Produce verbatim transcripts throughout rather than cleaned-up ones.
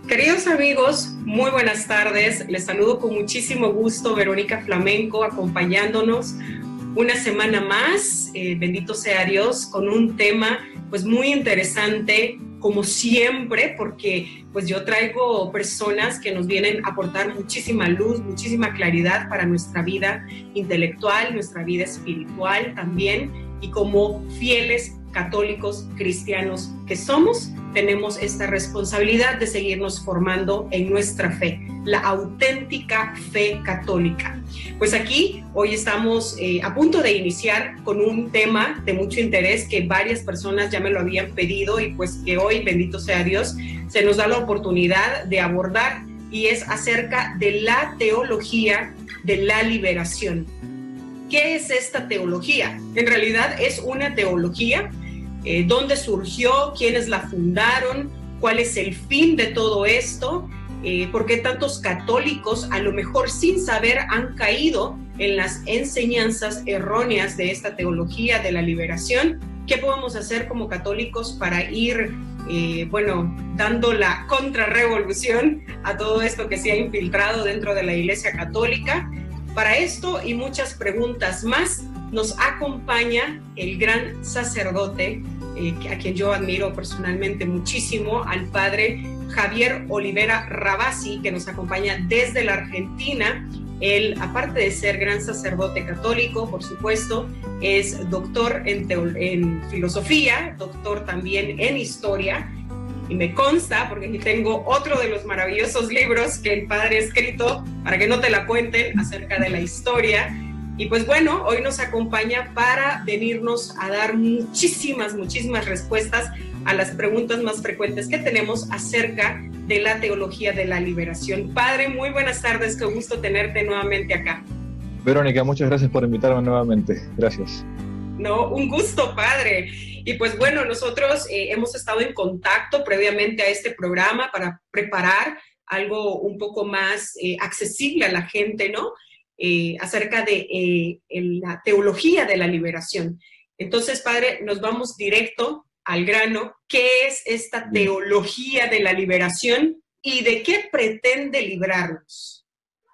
Queridos amigos, muy buenas tardes. Les saludo con muchísimo gusto, Verónica Flamenco, acompañándonos una semana más. Eh, bendito sea Dios, con un tema pues muy interesante, como siempre, porque pues yo traigo personas que nos vienen a aportar muchísima luz, muchísima claridad para nuestra vida intelectual, nuestra vida espiritual también, y como fieles católicos cristianos que somos, tenemos esta responsabilidad de seguirnos formando en nuestra fe, la auténtica fe católica. Pues aquí hoy estamos eh, a punto de iniciar con un tema de mucho interés que varias personas ya me lo habían pedido y pues que hoy, bendito sea Dios, se nos da la oportunidad de abordar, y es acerca de la teología de la liberación. ¿Qué es esta teología? En realidad es una teología. Eh, ¿Dónde surgió? ¿Quiénes la fundaron? ¿Cuál es el fin de todo esto? Eh, ¿Por qué tantos católicos, a lo mejor sin saber, han caído en las enseñanzas erróneas de esta teología de la liberación? ¿Qué podemos hacer como católicos para ir, eh, bueno, dando la contrarrevolución a todo esto que se ha infiltrado dentro de la Iglesia Católica? Para esto y muchas preguntas más, nos acompaña el gran sacerdote, eh, a quien yo admiro personalmente muchísimo, al padre Javier Olivera Rabasi, que nos acompaña desde la Argentina. Él, aparte de ser gran sacerdote católico, por supuesto, es doctor en, en filosofía, doctor también en historia, y me consta, porque aquí tengo otro de los maravillosos libros que el padre ha escrito, para que no te la cuenten, acerca de la historia. Y pues bueno, hoy nos acompaña para venirnos a dar muchísimas, muchísimas respuestas a las preguntas más frecuentes que tenemos acerca de la teología de la liberación. Padre, muy buenas tardes, qué gusto tenerte nuevamente acá. Verónica, muchas gracias por invitarme nuevamente. Gracias. No, un gusto, padre. Y pues bueno, nosotros eh, hemos estado en contacto previamente a este programa para preparar algo un poco más eh, accesible a la gente, ¿no? Eh, acerca de eh, la teología de la liberación. Entonces, padre, nos vamos directo al grano. ¿Qué es esta teología de la liberación y de qué pretende librarnos?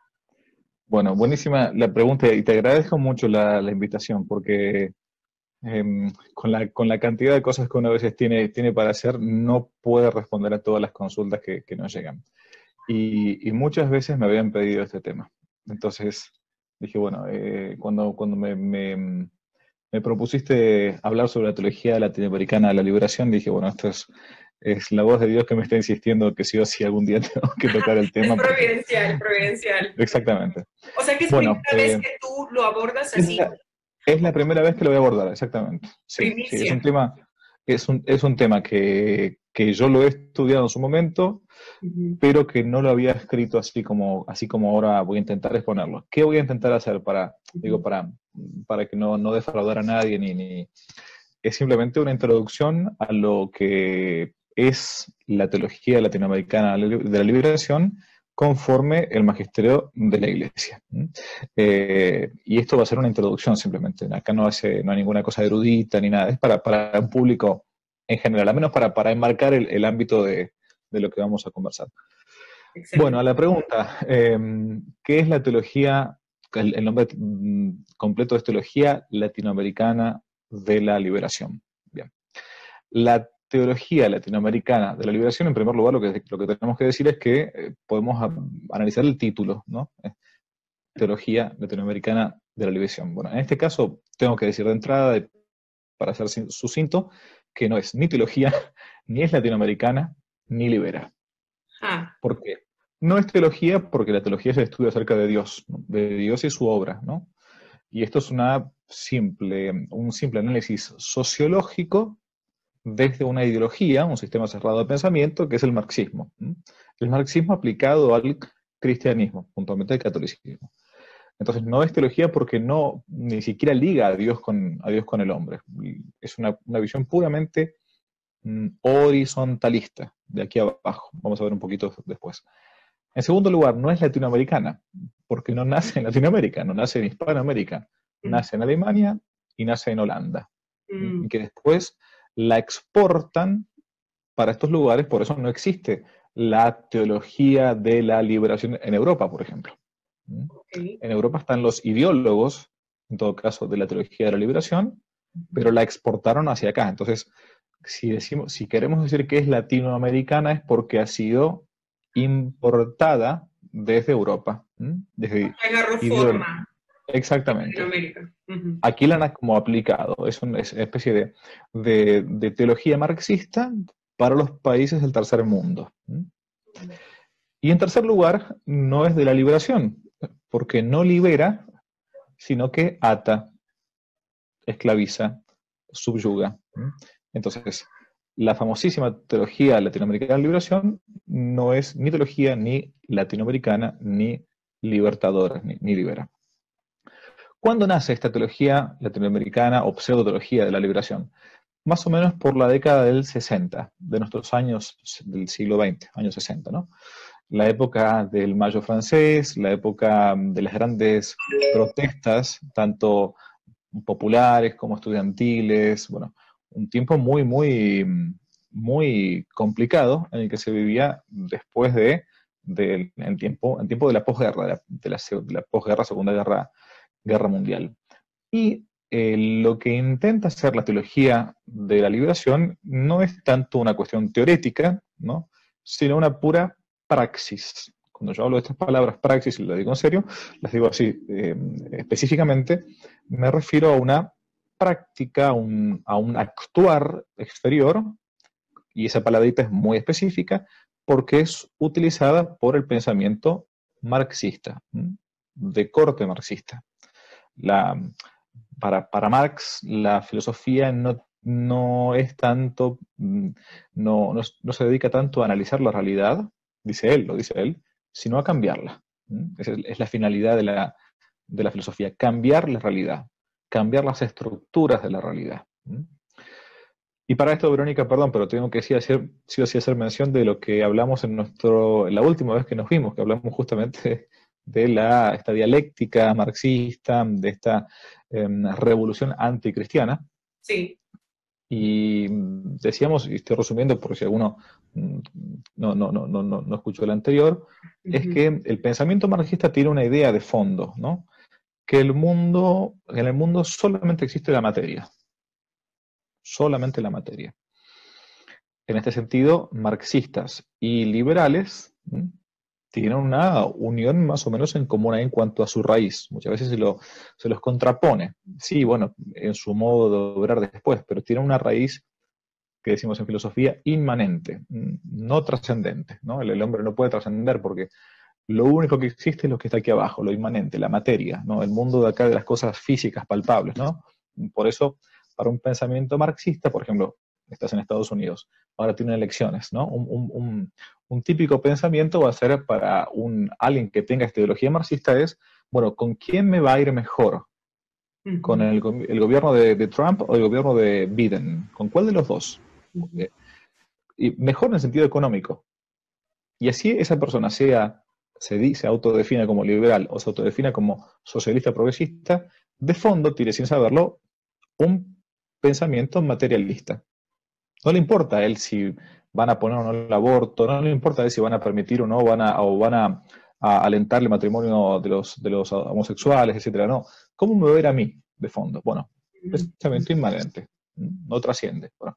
Bueno, buenísima la pregunta y te agradezco mucho la, la invitación porque eh, con, la, con la cantidad de cosas que uno a veces tiene, tiene para hacer, no puede responder a todas las consultas que, que nos llegan. Y, y muchas veces me habían pedido este tema. Entonces dije, bueno, eh, cuando, cuando me, me, me propusiste hablar sobre la teología latinoamericana de la liberación, dije, bueno, esto es, es la voz de Dios que me está insistiendo que sí o sí algún día tengo que tocar el tema. Es providencial, providencial. Exactamente. O sea que es bueno, primera eh, vez que tú lo abordas así. Es la, es la primera vez que lo voy a abordar, exactamente. Sí, sí, es un tema, es un, es un tema que, que yo lo he estudiado en su momento, uh-huh. pero que no lo había escrito así como, así como ahora voy a intentar exponerlo. ¿Qué voy a intentar hacer para, uh-huh. digo, para, para que no, no defraudar a nadie? Ni, ni, es simplemente una introducción a lo que es la teología latinoamericana de la liberación, conforme el magisterio de la Iglesia. Eh, y esto va a ser una introducción simplemente. Acá no, hace, no hay ninguna cosa erudita ni nada. Es para, para un público en general, al menos para, para enmarcar el, el ámbito de, de lo que vamos a conversar. Excelente. Bueno, a la pregunta, eh, ¿qué es la teología? El, el nombre completo es Teología Latinoamericana de la Liberación. Bien. La teología latinoamericana de la liberación, en primer lugar, lo que, lo que tenemos que decir es que eh, podemos a, analizar el título, ¿no? Teología latinoamericana de la liberación. Bueno, en este caso, tengo que decir de entrada, de, para ser sucinto, que no es ni teología, ni es latinoamericana, ni libera. Ah. ¿Por qué? No es teología porque la teología es el estudio acerca de Dios, ¿no? De Dios y su obra, ¿no? Y esto es una simple, un simple análisis sociológico desde una ideología, un sistema cerrado de pensamiento, que es el marxismo. El marxismo aplicado al cristianismo, puntualmente al catolicismo. Entonces no es teología porque no, ni siquiera liga a Dios con, a Dios con el hombre. Es una, una visión puramente mm, horizontalista, de aquí abajo. Vamos a ver un poquito después. En segundo lugar, no es latinoamericana, porque no nace en Latinoamérica, no nace en Hispanoamérica. Mm. Nace en Alemania y nace en Holanda. Mm. Y que después la exportan para estos lugares, por eso no existe la teología de la liberación en Europa, por ejemplo. Okay. En Europa están los ideólogos, en todo caso, de la teología de la liberación, pero la exportaron hacia acá. Entonces, si, decimos, si queremos decir que es latinoamericana es porque ha sido importada desde Europa. Desde Agarró ideolo- forma en Exactamente. Latinoamérica. Uh-huh. Aquí la han como aplicado. Es una especie de, de, de teología marxista para los países del tercer mundo. Y en tercer lugar, no es de la liberación, porque no libera, sino que ata, esclaviza, subyuga. Entonces, la famosísima teología latinoamericana de la liberación no es ni teología ni latinoamericana, ni libertadora, ni, ni libera. ¿Cuándo nace esta teología latinoamericana o pseudo-teología de la liberación? Más o menos por la década del sesenta, de nuestros años del siglo veinte, años sesenta, ¿no? La época del Mayo francés, la época de las grandes protestas, tanto populares como estudiantiles, bueno, un tiempo muy, muy, muy complicado en el que se vivía después de, de en, tiempo, en tiempo de la posguerra, de la, de la, de la posguerra, Segunda Guerra, Guerra Mundial. Y eh, lo que intenta hacer la teología de la liberación no es tanto una cuestión teórica, ¿no?, sino una pura praxis. Cuando yo hablo de estas palabras praxis y lo digo en serio, las digo así eh, específicamente, me refiero a una práctica, a un, a un actuar exterior, y esa palabrita es muy específica porque es utilizada por el pensamiento marxista, ¿m? de corte marxista. La, para, para Marx, la filosofía no, no es tanto, no, no, no se dedica tanto a analizar la realidad, dice él, lo dice él, sino a cambiarla. Es, es la finalidad de la, de la filosofía, cambiar la realidad, cambiar las estructuras de la realidad. Y para esto, Verónica, perdón, pero tengo que sí, hacer, sí o sí hacer mención de lo que hablamos en nuestro, la última vez que nos vimos, que hablamos justamente de la, esta dialéctica marxista, de esta eh, revolución anticristiana. Sí. Y decíamos, y estoy resumiendo por si alguno no, no, no, no, no escuchó el anterior, uh-huh. es que el pensamiento marxista tiene una idea de fondo, ¿no? Que el mundo, en el mundo solamente existe la materia. Solamente la materia. En este sentido, marxistas y liberales ¿sí? tienen una unión más o menos en común en cuanto a su raíz. Muchas veces se, lo, se los contrapone. Sí, bueno, en su modo de obrar después, pero tienen una raíz que decimos en filosofía inmanente, no trascendente, ¿no? El, el hombre no puede trascender porque lo único que existe es lo que está aquí abajo, lo inmanente, la materia, ¿no? El mundo de acá de las cosas físicas palpables, ¿no? Por eso, para un pensamiento marxista, por ejemplo, estás en Estados Unidos, ahora tienen elecciones, ¿no? Un, un, un, un típico pensamiento va a ser para un, alguien que tenga esta ideología marxista es, bueno, ¿con quién me va a ir mejor? Uh-huh. ¿Con el, el gobierno de, de Trump o el gobierno de Biden? ¿Con cuál de los dos? Uh-huh. eh, y mejor en el sentido económico. Y así esa persona sea, se, dice, se autodefine como liberal o se autodefine como socialista progresista, de fondo tiene, sin saberlo, un pensamiento materialista. No le importa a él si van a poner o no el aborto, no le importa a él si van a permitir o no, van a, o van a, a alentar el matrimonio de los, de los homosexuales, etcétera. No. ¿Cómo me va a ver a mí, de fondo? Bueno, pensamiento inmanente, no trasciende. Bueno,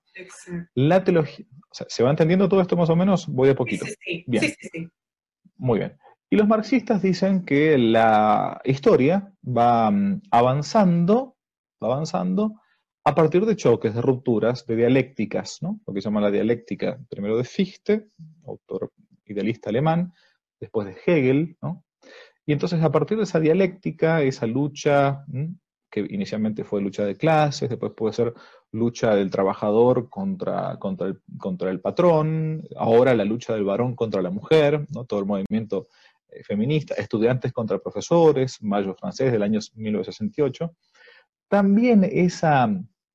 la teología, o sea, ¿se va entendiendo todo esto más o menos? Voy de poquito. Sí, sí, sí. Bien. Sí, sí, sí. Muy bien. Y los marxistas dicen que la historia va avanzando, va avanzando a partir de choques, de rupturas, de dialécticas, ¿no? Lo que se llama la dialéctica, primero de Fichte, autor idealista alemán, después de Hegel, ¿no? Y entonces a partir de esa dialéctica, esa lucha, ¿m? que inicialmente fue lucha de clases, después puede ser lucha del trabajador contra, contra, el, contra el patrón, ahora la lucha del varón contra la mujer, ¿no? Todo el movimiento eh, feminista, estudiantes contra profesores, Mayo francés del año mil novecientos sesenta y ocho. También esa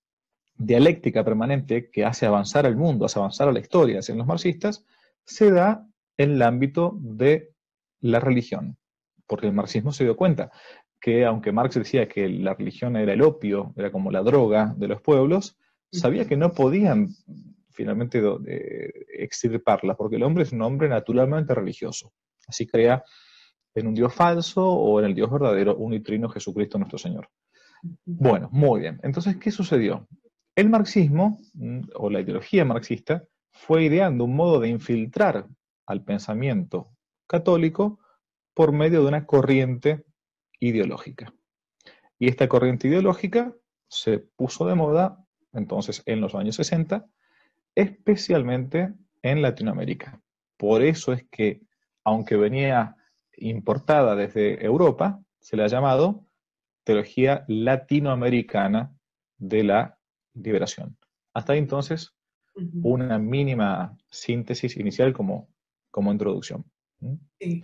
dialéctica permanente que hace avanzar al mundo, hace avanzar a la historia hacia los marxistas, se da en el ámbito de la religión, porque el marxismo se dio cuenta que aunque Marx decía que la religión era el opio, era como la droga de los pueblos, sabía que no podían finalmente eh, extirparla, porque el hombre es un hombre naturalmente religioso. Así crea en un Dios falso o en el Dios verdadero, unitrino Jesucristo nuestro Señor. Bueno, muy bien. Entonces, ¿qué sucedió? El marxismo, o la ideología marxista, fue ideando un modo de infiltrar al pensamiento católico por medio de una corriente ideológica. Y esta corriente ideológica se puso de moda, entonces, en los años sesenta, especialmente en Latinoamérica. Por eso es que, aunque venía importada desde Europa, se le ha llamado teología latinoamericana de la liberación. Hasta ahí, entonces, una mínima síntesis inicial como, como introducción. Sí.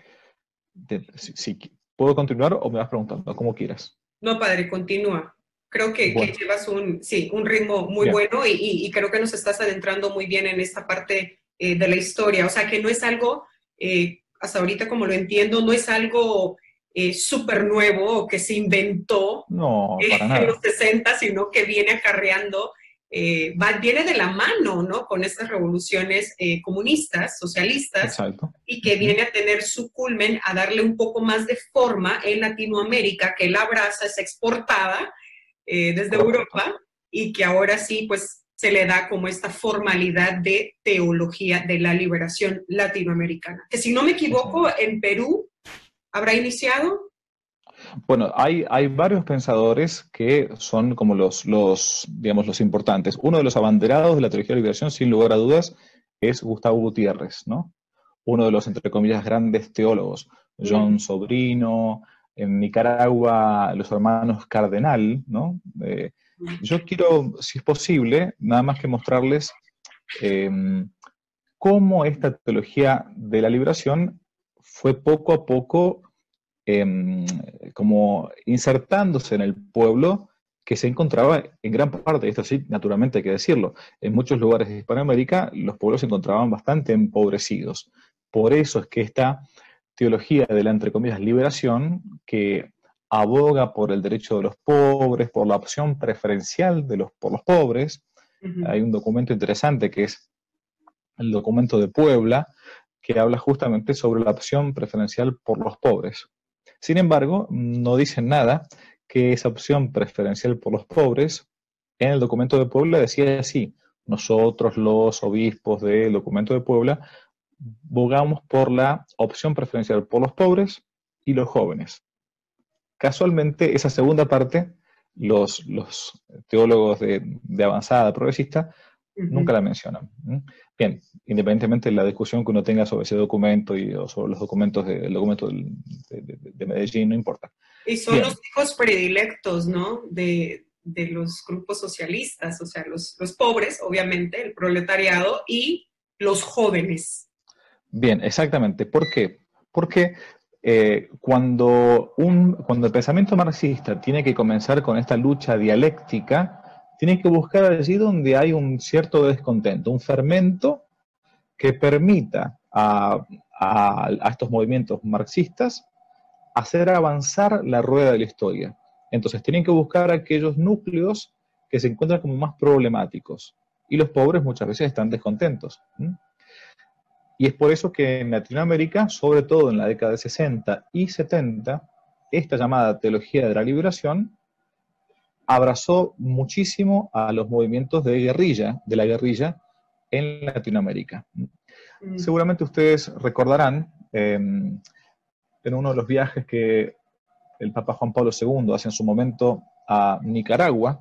Si, si, ¿puedo continuar o me vas preguntando? Como quieras. No, padre, continúa. Creo que, bueno. que llevas un, sí, un ritmo muy bien. bueno y, y, y creo que nos estás adentrando muy bien en esta parte eh, de la historia. O sea, que no es algo, eh, hasta ahorita como lo entiendo, no es algo eh, súper nuevo o que se inventó no, eh, para nada. en los sesenta, sino que viene acarreando, eh, va, viene de la mano, ¿no? Con estas revoluciones eh, comunistas, socialistas. Exacto. Y que viene a tener su culmen, a darle un poco más de forma en Latinoamérica, que la brasa es exportada eh, desde Correcto. Europa y que ahora sí, pues, se le da como esta formalidad de teología de la liberación latinoamericana. Que si no me equivoco, en Perú habrá iniciado. Bueno, hay, hay varios pensadores que son como los, los, digamos, los importantes. Uno de los abanderados de la teología de la liberación, sin lugar a dudas, es Gustavo Gutiérrez, ¿no? Uno de los, entre comillas, grandes teólogos, John mm. Sobrino, en Nicaragua, los hermanos Cardenal, ¿no? Eh, yo quiero, si es posible, nada más que mostrarles eh, cómo esta teología de la liberación fue poco a poco eh, como insertándose en el pueblo que se encontraba en gran parte, esto sí, naturalmente hay que decirlo, en muchos lugares de Hispanoamérica los pueblos se encontraban bastante empobrecidos. Por eso es que esta teología de la, entre comillas, liberación, que aboga por el derecho de los pobres, por la opción preferencial de los, por los pobres, uh-huh. Hay un documento interesante que es el documento de Puebla, que habla justamente sobre la opción preferencial por los pobres. Sin embargo, no dicen nada que esa opción preferencial por los pobres, en el documento de Puebla decía así: nosotros los obispos del documento de Puebla bogamos por la opción preferencial por los pobres y los jóvenes. Casualmente, esa segunda parte, los, los teólogos de, de avanzada progresista uh-huh. nunca la mencionan. Bien, independientemente de la discusión que uno tenga sobre ese documento y o sobre los documentos de, el documento de, de, de Medellín, no importa. Y son Bien. los hijos predilectos, ¿no? De, de los grupos socialistas, o sea, los, los pobres, obviamente, el proletariado y los jóvenes. Bien, exactamente. ¿Por qué? Porque eh, cuando, un, cuando el pensamiento marxista tiene que comenzar con esta lucha dialéctica, tiene que buscar allí donde hay un cierto descontento, un fermento que permita a, a, a estos movimientos marxistas hacer avanzar la rueda de la historia. Entonces tienen que buscar aquellos núcleos que se encuentran como más problemáticos. Y los pobres muchas veces están descontentos. ¿Mm? Y es por eso que en Latinoamérica, sobre todo en la década de sesenta y setenta, esta llamada teología de la liberación abrazó muchísimo a los movimientos de guerrilla, de la guerrilla en Latinoamérica. Mm. Seguramente ustedes recordarán eh, en uno de los viajes que el Papa Juan Pablo segundo hace en su momento a Nicaragua,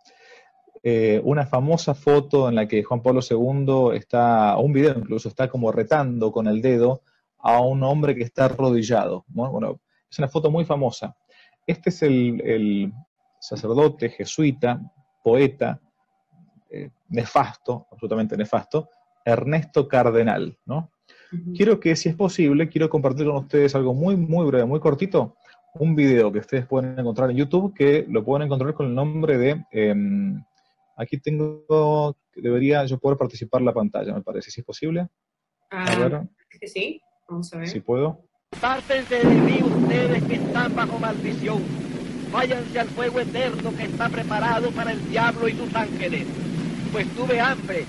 eh, una famosa foto en la que Juan Pablo segundo está, un video incluso, está como retando con el dedo a un hombre que está arrodillado, ¿no? Bueno, es una foto muy famosa. Este es el, el sacerdote, jesuita, poeta, eh, nefasto, absolutamente nefasto, Ernesto Cardenal, ¿no? Uh-huh. Quiero que, si es posible, quiero compartir con ustedes algo muy, muy breve, muy cortito, un video que ustedes pueden encontrar en YouTube, que lo pueden encontrar con el nombre de, eh, aquí tengo, debería yo poder participar en la pantalla, me parece, si es posible. Ah, a ver. Sí, vamos a ver. Si puedo. Apártense de mí ustedes que están bajo maldición. Váyanse al fuego eterno que está preparado para el diablo y sus ángeles. pues tuve hambre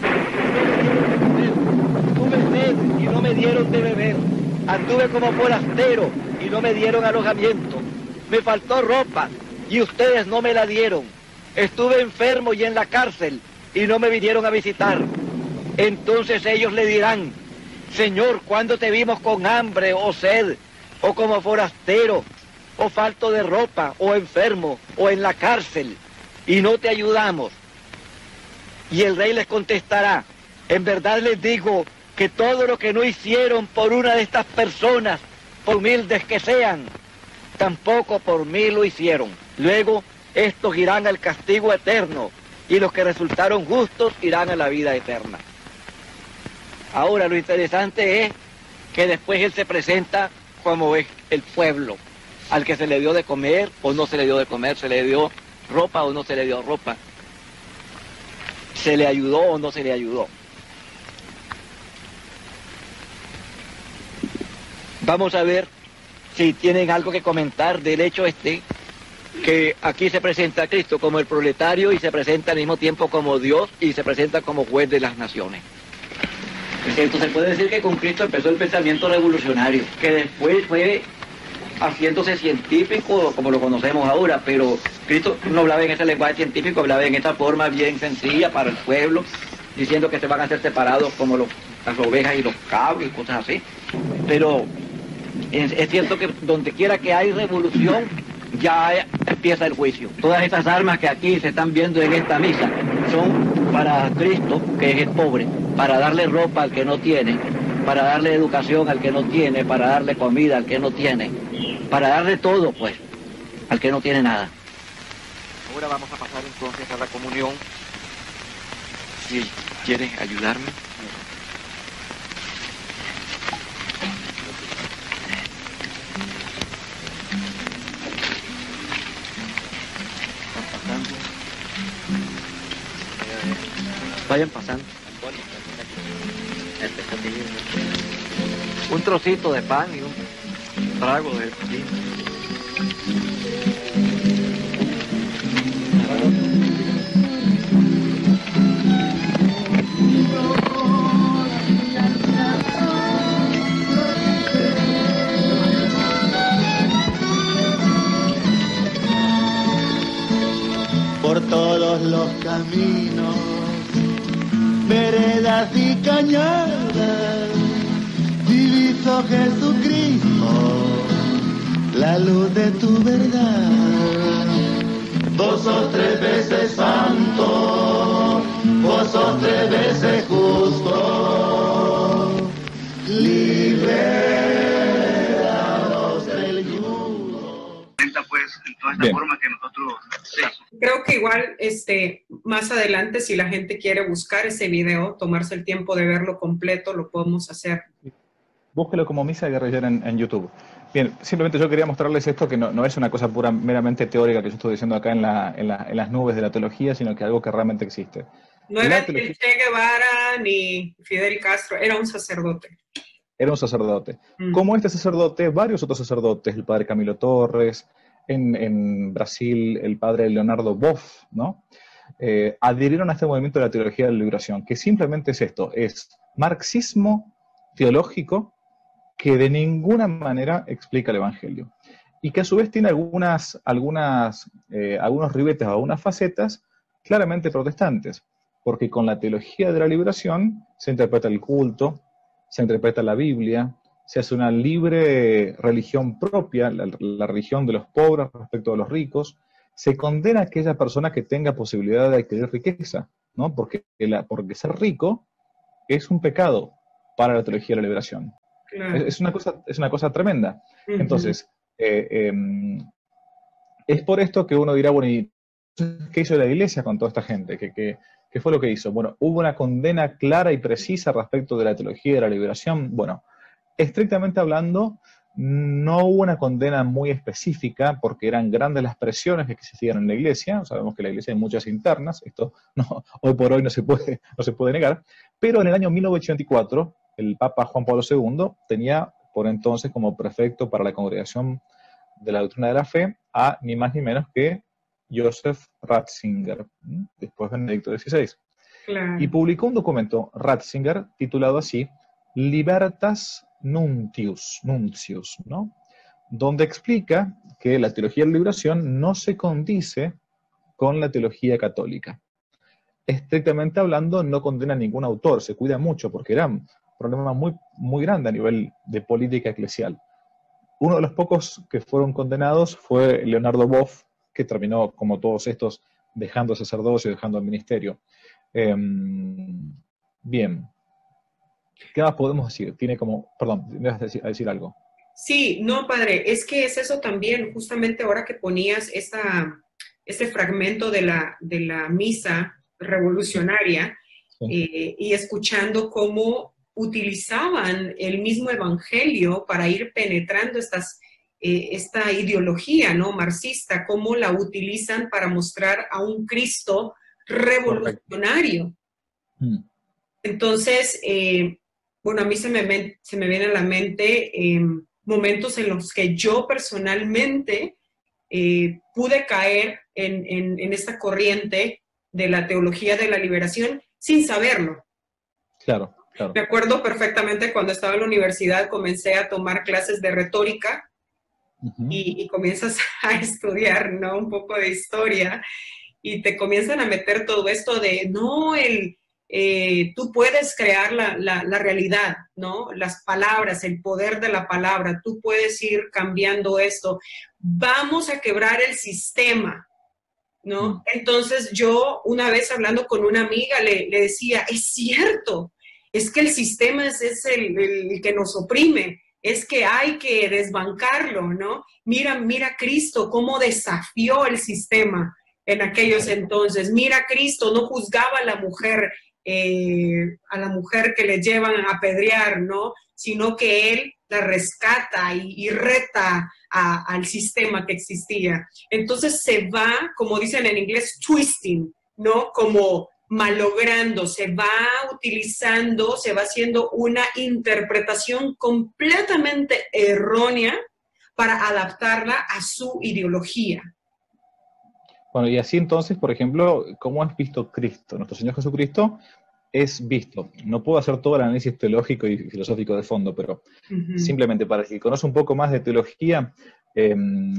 y no me dieron de comer, tuve sed y no me dieron de beber, anduve como forastero y no me dieron alojamiento, me faltó ropa y ustedes no me la dieron, estuve enfermo y en la cárcel y no me vinieron a visitar. Entonces ellos le dirán: Señor, ¿cuándo te vimos con hambre o sed, o como forastero, o falto de ropa, o enfermo, o en la cárcel, y no te ayudamos? Y el rey les contestará: en verdad les digo que todo lo que no hicieron por una de estas personas, por humildes que sean, tampoco por mí lo hicieron. Luego estos irán al castigo eterno, y los que resultaron justos irán a la vida eterna. Ahora lo interesante es que después él se presenta como es el pueblo, al que se le dio de comer o no se le dio de comer, se le dio ropa o no se le dio ropa, se le ayudó o no se le ayudó. Vamos a ver si tienen algo que comentar del hecho este, que aquí se presenta a Cristo como el proletario y se presenta al mismo tiempo como Dios y se presenta como juez de las naciones. Entonces se puede decir que con Cristo empezó el pensamiento revolucionario, que después fue haciéndose científico como lo conocemos ahora, pero Cristo no hablaba en ese lenguaje científico, hablaba en esta forma bien sencilla para el pueblo, diciendo que se van a hacer separados como los, las ovejas y los cabros y cosas así. Pero es, es cierto que donde quiera que hay revolución, ya empieza el juicio. Todas estas armas que aquí se están viendo en esta misa son para Cristo, que es el pobre, para darle ropa al que no tiene, para darle educación al que no tiene, para darle comida al que no tiene, para darle todo, pues, al que no tiene nada. Ahora vamos a pasar entonces a la comunión. Si quieres ayudarme. Vayan pasando. Un trocito de pan y un trago de vino. Por todos los caminos, veredas y cañadas, diviso Jesucristo, la luz de tu verdad. Vos sos tres veces santo, vos sos tres veces justo, liberados del yugo. Pues en toda esta Bien. Forma que nosotros sí. Creo que igual este más adelante, si la gente quiere buscar ese video, tomarse el tiempo de verlo completo, lo podemos hacer. Búsquelo como Misa Guerrillera en, en YouTube. Bien, simplemente yo quería mostrarles esto, que no, no es una cosa pura meramente teórica que yo estoy diciendo acá en, la, en, la, en las nubes de la teología, sino que algo que realmente existe. No era teología... ni Che Guevara ni Fidel Castro, era un sacerdote. Era un sacerdote. Mm. Como este sacerdote, varios otros sacerdotes, el padre Camilo Torres, en, en Brasil el padre Leonardo Boff, ¿no? Eh, adhirieron a este movimiento de la teología de la liberación, que simplemente es esto, es marxismo teológico que de ninguna manera explica el Evangelio. Y que a su vez tiene algunas, algunas, eh, algunos ribetes o algunas facetas claramente protestantes, porque con la teología de la liberación se interpreta el culto, se interpreta la Biblia, se hace una libre religión propia, la, la religión de los pobres respecto de los ricos, se condena a aquella persona que tenga posibilidad de adquirir riqueza, ¿no? Porque, la, porque ser rico es un pecado para la teología de la liberación. Claro. Es, es, una cosa, es una cosa tremenda. Uh-huh. Entonces, eh, eh, es por esto que uno dirá, bueno, ¿y qué hizo la Iglesia con toda esta gente? ¿Qué, qué, qué fue lo que hizo? Bueno, hubo una condena clara y precisa respecto de la teología de la liberación. Bueno, estrictamente hablando, no hubo una condena muy específica porque eran grandes las presiones que existían en la Iglesia. Sabemos que en la Iglesia hay muchas internas, esto no, hoy por hoy no se puede, no se puede negar, pero en el año mil novecientos ochenta y cuatro el Papa Juan Pablo segundo tenía por entonces como prefecto para la Congregación de la Doctrina de la Fe a ni más ni menos que Joseph Ratzinger, después Benedicto dieciséis. Claro. Y publicó un documento, Ratzinger, titulado así, Libertas Nuntius, Nuncius, ¿no? Donde explica que la teología de la liberación no se condice con la teología católica. Estrictamente hablando, no condena a ningún autor, se cuida mucho, porque era un problema muy, muy grande a nivel de política eclesial. Uno de los pocos que fueron condenados fue Leonardo Boff, que terminó, como todos estos, dejando el sacerdocio y dejando el ministerio. Eh, bien. ¿Qué más podemos decir? Tiene como... Perdón, me vas a decir, a decir algo. Sí, no, padre, es que es eso también, justamente ahora que ponías esta, este fragmento de la, de la misa revolucionaria, sí. eh, y escuchando cómo utilizaban el mismo evangelio para ir penetrando estas, eh, esta ideología, ¿no?, marxista, cómo la utilizan para mostrar a un Cristo revolucionario. Mm. Entonces, eh, bueno, a mí se me, se me viene a la mente eh, momentos en los que yo personalmente eh, pude caer en, en, en esta corriente de la teología de la liberación sin saberlo. Claro, claro. Me acuerdo perfectamente cuando estaba en la universidad, comencé a tomar clases de retórica uh-huh. y, y comienzas a estudiar, ¿no?, un poco de historia y te comienzan a meter todo esto de, no, el... Eh, tú puedes crear la, la, la realidad, ¿no? Las palabras, el poder de la palabra, tú puedes ir cambiando esto. Vamos a quebrar el sistema, ¿no? Mm. Entonces yo, una vez hablando con una amiga, le, le decía, es cierto, es que el sistema es, es el, el que nos oprime, es que hay que desbancarlo, ¿no? Mira, mira Cristo, cómo desafió el sistema en aquellos entonces. Mira Cristo, no juzgaba a la mujer, Eh, a la mujer que le llevan a apedrear, ¿no? Sino que él la rescata y, y reta a, al sistema que existía. Entonces se va, como dicen en inglés, twisting, ¿no? Como malogrando, se va utilizando, se va haciendo una interpretación completamente errónea para adaptarla a su ideología. Bueno, y así entonces, por ejemplo, ¿cómo es visto Cristo? Nuestro Señor Jesucristo es visto. No puedo hacer todo el análisis teológico y filosófico de fondo, pero uh-huh. simplemente para el que conoce un poco más de teología, eh,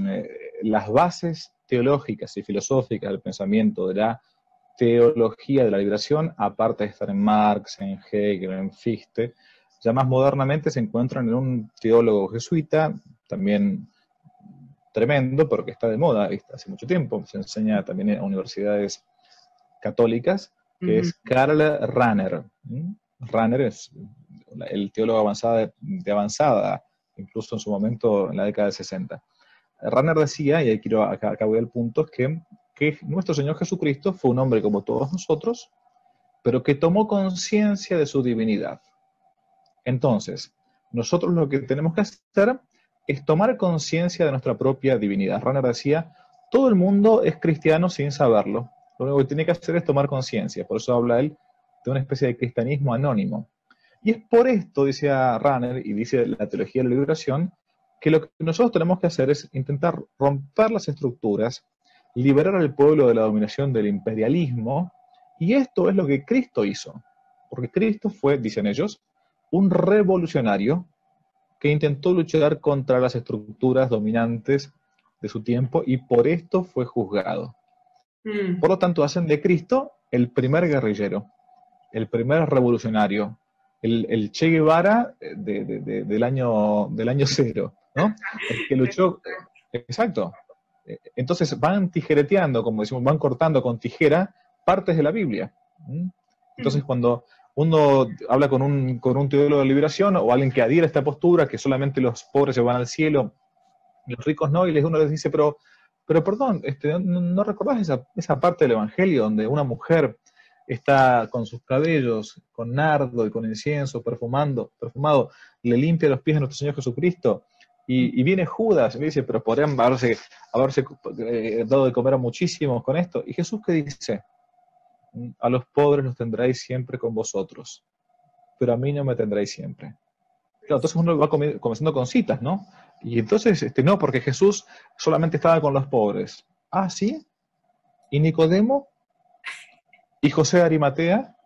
las bases teológicas y filosóficas del pensamiento de la teología de la liberación, aparte de estar en Marx, en Hegel, en Fichte, ya más modernamente se encuentran en un teólogo jesuita, también tremendo, porque está de moda hace mucho tiempo, se enseña también en universidades católicas, que uh-huh. es Karl Rahner. ¿Mm? Rahner es el teólogo avanzada de avanzada, incluso en su momento en la década del sesenta. Rahner decía, y ahí quiero, acá, acá voy al punto, que, que nuestro Señor Jesucristo fue un hombre como todos nosotros, pero que tomó conciencia de su divinidad. Entonces, nosotros lo que tenemos que hacer es tomar conciencia de nuestra propia divinidad. Rahner decía, todo el mundo es cristiano sin saberlo. Lo único que tiene que hacer es tomar conciencia. Por eso habla él de una especie de cristianismo anónimo. Y es por esto, decía Rahner, y dice la teología de la liberación, que lo que nosotros tenemos que hacer es intentar romper las estructuras, liberar al pueblo de la dominación del imperialismo, y esto es lo que Cristo hizo. Porque Cristo fue, dicen ellos, un revolucionario que intentó luchar contra las estructuras dominantes de su tiempo y por esto fue juzgado. Mm. Por lo tanto, hacen de Cristo el primer guerrillero, el primer revolucionario, el, el Che Guevara de, de, de, del, año, del año cero, ¿no? El que luchó... Exacto. Entonces van tijereteando, como decimos, van cortando con tijera partes de la Biblia. Entonces mm. cuando uno habla con un, con un teólogo de liberación o alguien que adhiere a esta postura, que solamente los pobres se van al cielo, los ricos no, y les, uno les dice, pero, pero perdón, este, ¿no, no recordás esa, esa parte del Evangelio donde una mujer está con sus cabellos, con nardo y con incienso, perfumando, perfumado, le limpia los pies a nuestro Señor Jesucristo? Y, y viene Judas y le dice, pero podrían haberse, haberse eh, dado de comer a muchísimos con esto. ¿Y Jesús qué dice? A los pobres los tendréis siempre con vosotros, pero a mí no me tendréis siempre. Claro, entonces uno va comenzando con citas, ¿no? Y entonces, este, no, porque Jesús solamente estaba con los pobres. Ah, ¿sí? ¿Y Nicodemo? y José de Arimatea,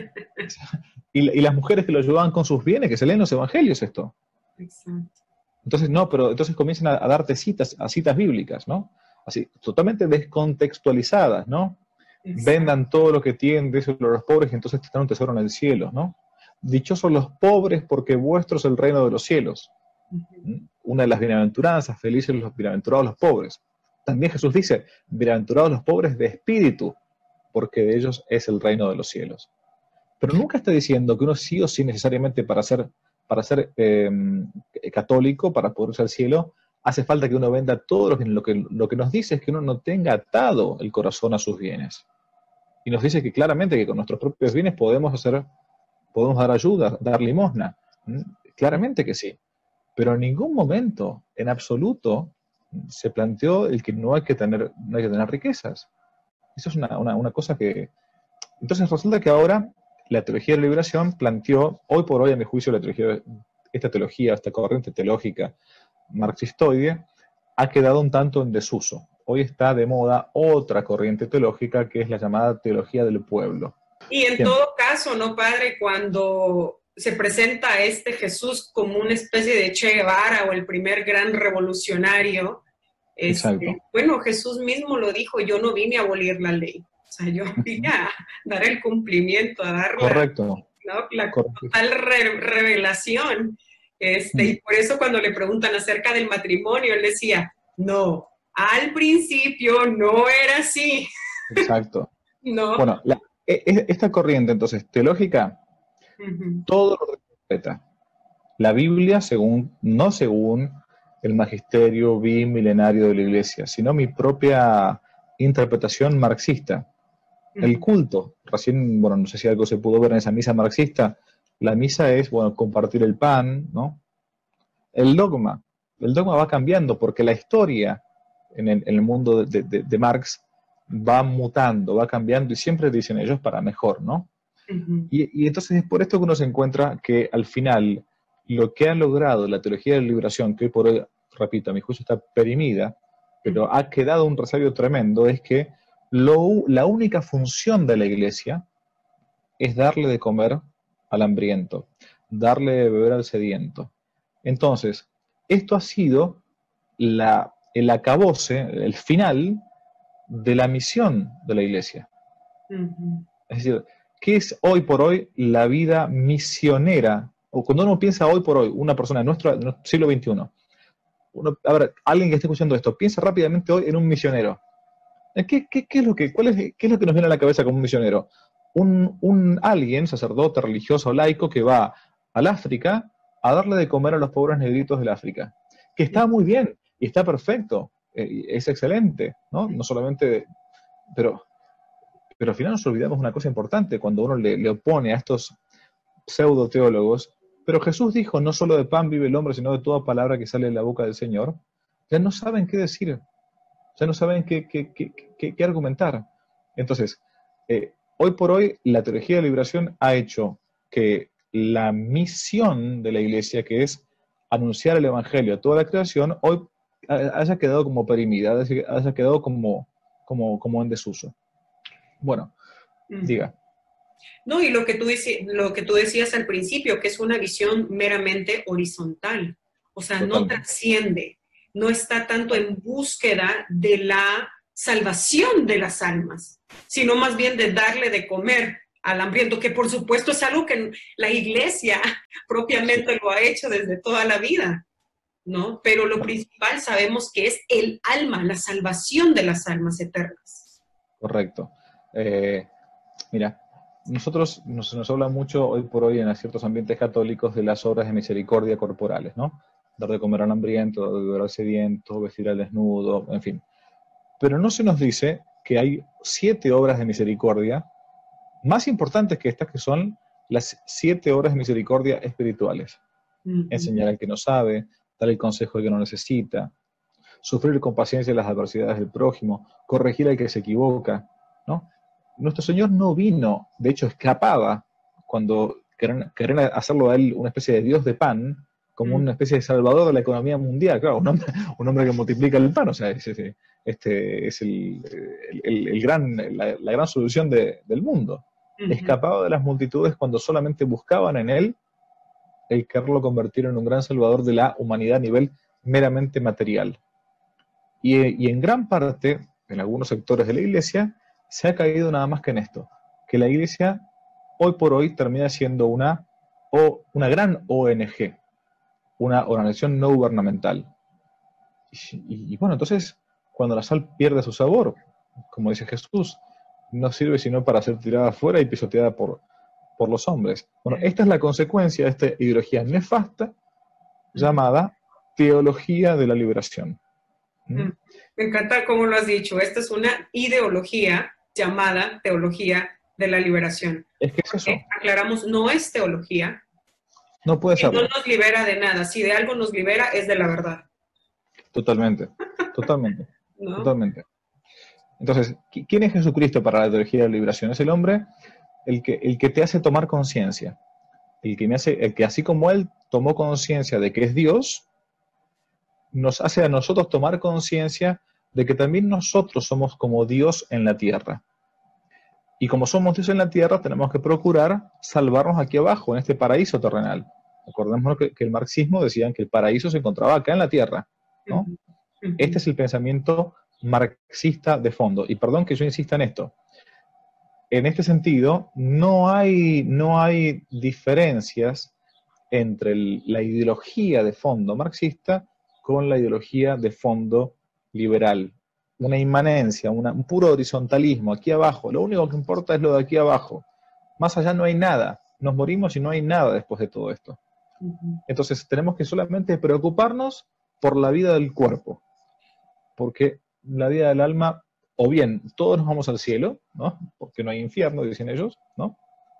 y, y las mujeres que lo ayudaban con sus bienes, que se leen los evangelios esto. Exacto. Entonces, no, pero entonces comienzan a, a darte citas, a citas bíblicas, ¿no? Así, totalmente descontextualizadas, ¿no? Exacto. Vendan todo lo que tienen, déselo a los pobres, y entonces tendrán un tesoro en el cielo, ¿no? Dichosos los pobres, porque vuestro es el reino de los cielos. Uh-huh. Una de las bienaventuranzas, felices los bienaventurados los pobres. También Jesús dice, bienaventurados los pobres de espíritu, porque de ellos es el reino de los cielos. Pero nunca está diciendo que uno sí o sí necesariamente para ser, para ser eh, católico, para poder ir al cielo, hace falta que uno venda todo lo que, lo, que, lo que nos dice es que uno no tenga atado el corazón a sus bienes. Y nos dice que claramente que con nuestros propios bienes podemos hacer, podemos dar ayuda, dar limosna. ¿Mm? Claramente que sí. Pero en ningún momento, en absoluto, se planteó el que no hay que tener, no hay que tener riquezas. Eso es una, una, una cosa que... Entonces resulta que ahora la teología de la liberación planteó, hoy por hoy a mi juicio, la teología, esta teología, esta corriente teológica marxistoide, ha quedado un tanto en desuso. Hoy está de moda otra corriente teológica que es la llamada teología del pueblo. Y en Bien. todo caso, ¿no, padre? Cuando se presenta a este Jesús como una especie de Che Guevara o el primer gran revolucionario, este, bueno, Jesús mismo lo dijo, yo no vine a abolir la ley. O sea, yo vine a dar el cumplimiento, a dar Correcto. la, ¿no? la Correcto. total re revelación. Este, mm. Y por eso cuando le preguntan acerca del matrimonio, él decía, no, al principio no era así. Exacto. No. Bueno, la, esta corriente entonces teológica, uh-huh. todo lo respeta. La Biblia, según, no según el magisterio bimilenario de la Iglesia, sino mi propia interpretación marxista. Uh-huh. El culto, recién, bueno, no sé si algo se pudo ver en esa misa marxista, la misa es, bueno, compartir el pan, ¿no? El dogma, el dogma va cambiando porque la historia en el, en el mundo de, de, de Marx va mutando, va cambiando y siempre dicen ellos para mejor, ¿no? Uh-huh. y, y entonces es por esto que uno se encuentra que al final lo que ha logrado la teología de la liberación, que hoy por hoy, repito, a mi juicio está perimida, pero uh-huh. ha quedado un resabio tremendo, es que lo, la única función de la Iglesia es darle de comer al hambriento, darle de beber al sediento. Entonces, esto ha sido la, el acabose, el final de la misión de la Iglesia. Uh-huh. Es decir, ¿qué es hoy por hoy la vida misionera? O cuando uno piensa hoy por hoy, una persona de nuestro, de nuestro siglo veintiuno, uno, a ver, alguien que esté escuchando esto, piensa rápidamente hoy en un misionero. ¿Qué, qué, qué, es lo que, cuál es, ¿Qué es lo que nos viene a la cabeza como un misionero? Un, un alguien, sacerdote, religioso, laico, que va al África a darle de comer a los pobres negritos del África. Que está muy bien, y está perfecto, eh, es excelente, ¿no? No solamente, pero, pero al final nos olvidamos una cosa importante cuando uno le, le opone a estos pseudo teólogos, pero Jesús dijo, no solo de pan vive el hombre, sino de toda palabra que sale de la boca del Señor. Ya no saben qué decir, ya no saben qué, qué, qué, qué, qué argumentar. Entonces, eh, hoy por hoy, la teología de la liberación ha hecho que la misión de la Iglesia, que es anunciar el Evangelio a toda la creación, hoy haya quedado como perimida, haya quedado como, como, como en desuso. Bueno, uh-huh. diga. No, y lo que, tú deci- lo que tú decías al principio, que es una visión meramente horizontal, o sea, Totalmente. no trasciende, no está tanto en búsqueda de la salvación de las almas, sino más bien de darle de comer al hambriento, que por supuesto es algo que la Iglesia propiamente lo ha hecho desde toda la vida, ¿no? Pero lo principal sabemos que es el alma, la salvación de las almas eternas. Correcto. Eh, mira, nosotros nos, nos habla mucho hoy por hoy en ciertos ambientes católicos de las obras de misericordia corporales, ¿no? Dar de comer al hambriento, dar de beber al sediento, vestir al desnudo, en fin. Pero no se nos dice que hay siete obras de misericordia más importantes que estas, que son las siete obras de misericordia espirituales. Uh-huh. Enseñar al que no sabe, dar el consejo al que no necesita, sufrir con paciencia las adversidades del prójimo, corregir al que se equivoca, ¿no? Nuestro Señor no vino, de hecho escapaba, cuando querían, querían hacerlo a él una especie de Dios de pan, como una especie de salvador de la economía mundial, claro, un hombre, un hombre que multiplica el pan, o sea, es, es, este, es el, el, el gran, la, la gran solución de, del mundo. Uh-huh. Escapado de las multitudes cuando solamente buscaban en él el quererlo convertir en un gran salvador de la humanidad a nivel meramente material. Y, y en gran parte, en algunos sectores de la iglesia, se ha caído nada más que en esto, que la iglesia hoy por hoy termina siendo una, o, una gran O N G, una organización no gubernamental. Y, y, y bueno, entonces, cuando la sal pierde su sabor, como dice Jesús, no sirve sino para ser tirada afuera y pisoteada por, por los hombres. Bueno, esta es la consecuencia de esta ideología nefasta llamada teología de la liberación. ¿Mm? Me encanta cómo lo has dicho. Esta es una ideología llamada teología de la liberación. Es que es eso. Eh, aclaramos, no es teología. No puede ser. No nos libera de nada. Si de algo nos libera, es de la verdad. Totalmente. Totalmente. ¿No? Totalmente. Entonces, ¿quién es Jesucristo para la teología de la liberación? Es el hombre el que, el que te hace tomar conciencia. El que me hace, el que así como él tomó conciencia de que es Dios, nos hace a nosotros tomar conciencia de que también nosotros somos como Dios en la tierra. Y como somos Dios en la tierra, tenemos que procurar salvarnos aquí abajo, en este paraíso terrenal. Acordémonos que, que el marxismo decía que el paraíso se encontraba acá en la tierra, ¿no? Uh-huh. Este es el pensamiento marxista de fondo. Y perdón que yo insista en esto. En este sentido, no hay, no hay diferencias entre el, la ideología de fondo marxista con la ideología de fondo liberal. Una inmanencia, una, un puro horizontalismo aquí abajo. Lo único que importa es lo de aquí abajo. Más allá no hay nada. Nos morimos y no hay nada después de todo esto. Uh-huh. Entonces tenemos que solamente preocuparnos por la vida del cuerpo. Porque la vida del alma, o bien todos nos vamos al cielo, ¿no? Porque no hay infierno, dicen ellos, ¿no?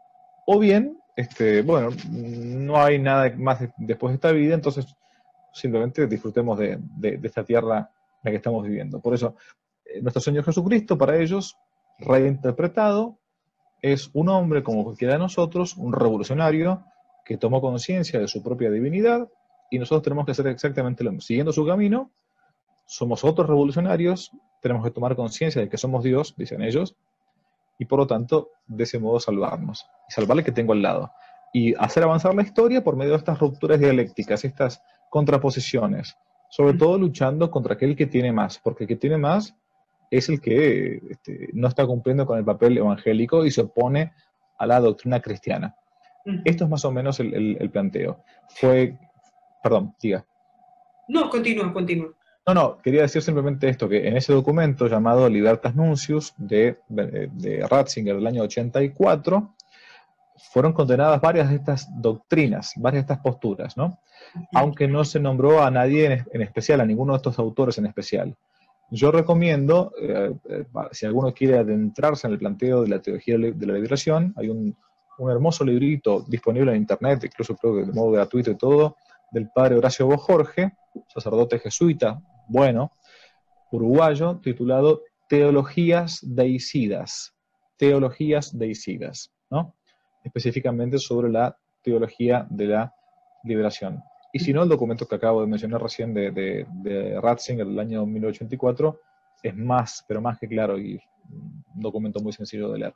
O bien, este, bueno, no hay nada más después de esta vida, entonces simplemente disfrutemos de, de, de esta tierra en la que estamos viviendo. Por eso, eh, nuestro Señor Jesucristo, para ellos, reinterpretado, es un hombre como cualquiera de nosotros, un revolucionario que tomó conciencia de su propia divinidad, y nosotros tenemos que hacer exactamente lo mismo. Siguiendo su camino, somos otros revolucionarios, tenemos que tomar conciencia de que somos Dios, dicen ellos, y por lo tanto, de ese modo salvarnos, y salvar al que tengo al lado. Y hacer avanzar la historia por medio de estas rupturas dialécticas, estas contraposiciones, sobre todo luchando contra aquel que tiene más, porque el que tiene más es el que este, no está cumpliendo con el papel evangélico y se opone a la doctrina cristiana. Uh-huh. Esto es más o menos el, el, el planteo. Fue, perdón, diga. No, continúa, continúa. No, no, quería decir simplemente esto, que en ese documento llamado Libertas Nuncius de, de, de Ratzinger del año ochenta y cuatro, fueron condenadas varias de estas doctrinas, varias de estas posturas, ¿no? Aunque no se nombró a nadie en, en especial, a ninguno de estos autores en especial. Yo recomiendo, eh, eh, si alguno quiere adentrarse en el planteo de la teología de la liberación, hay un, un hermoso librito disponible en internet, incluso creo que de modo gratuito y todo, del padre Horacio Bojorge, sacerdote jesuita, bueno, uruguayo, titulado Teologías deicidas, Teologías deicidas, ¿no? Específicamente sobre la teología de la liberación. Y si no, el documento que acabo de mencionar recién de, de, de Ratzinger del año mil novecientos ochenta y cuatro es más, pero más que claro, y un documento muy sencillo de leer.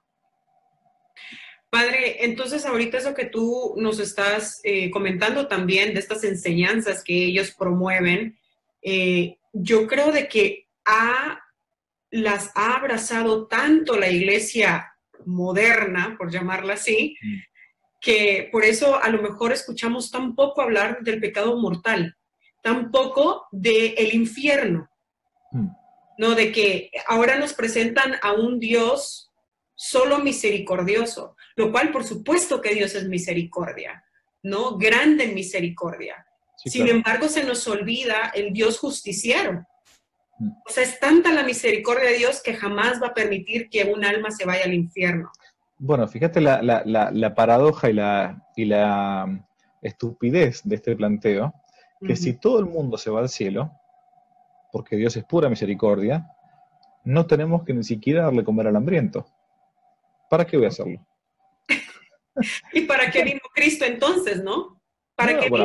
Padre, entonces ahorita eso que tú nos estás eh, comentando también de estas enseñanzas que ellos promueven, eh, yo creo de que ha, las ha abrazado tanto la iglesia moderna, por llamarla así, mm. que por eso a lo mejor escuchamos tan poco hablar del pecado mortal, tan poco del infierno, mm. ¿no? De que ahora nos presentan a un Dios solo misericordioso, lo cual por supuesto que Dios es misericordia, ¿no? Grande en misericordia. Sí, Sin claro. embargo, se nos olvida el Dios justiciero. Mm. O sea, es tanta la misericordia de Dios que jamás va a permitir que un alma se vaya al infierno. Bueno, fíjate la, la, la, la paradoja y la, y la estupidez de este planteo, que uh-huh. si todo el mundo se va al cielo, porque Dios es pura misericordia, no tenemos que ni siquiera darle comer al hambriento. ¿Para qué voy a hacerlo? ¿Y para qué vino Cristo entonces, no? ¿Para no, qué bueno, vino?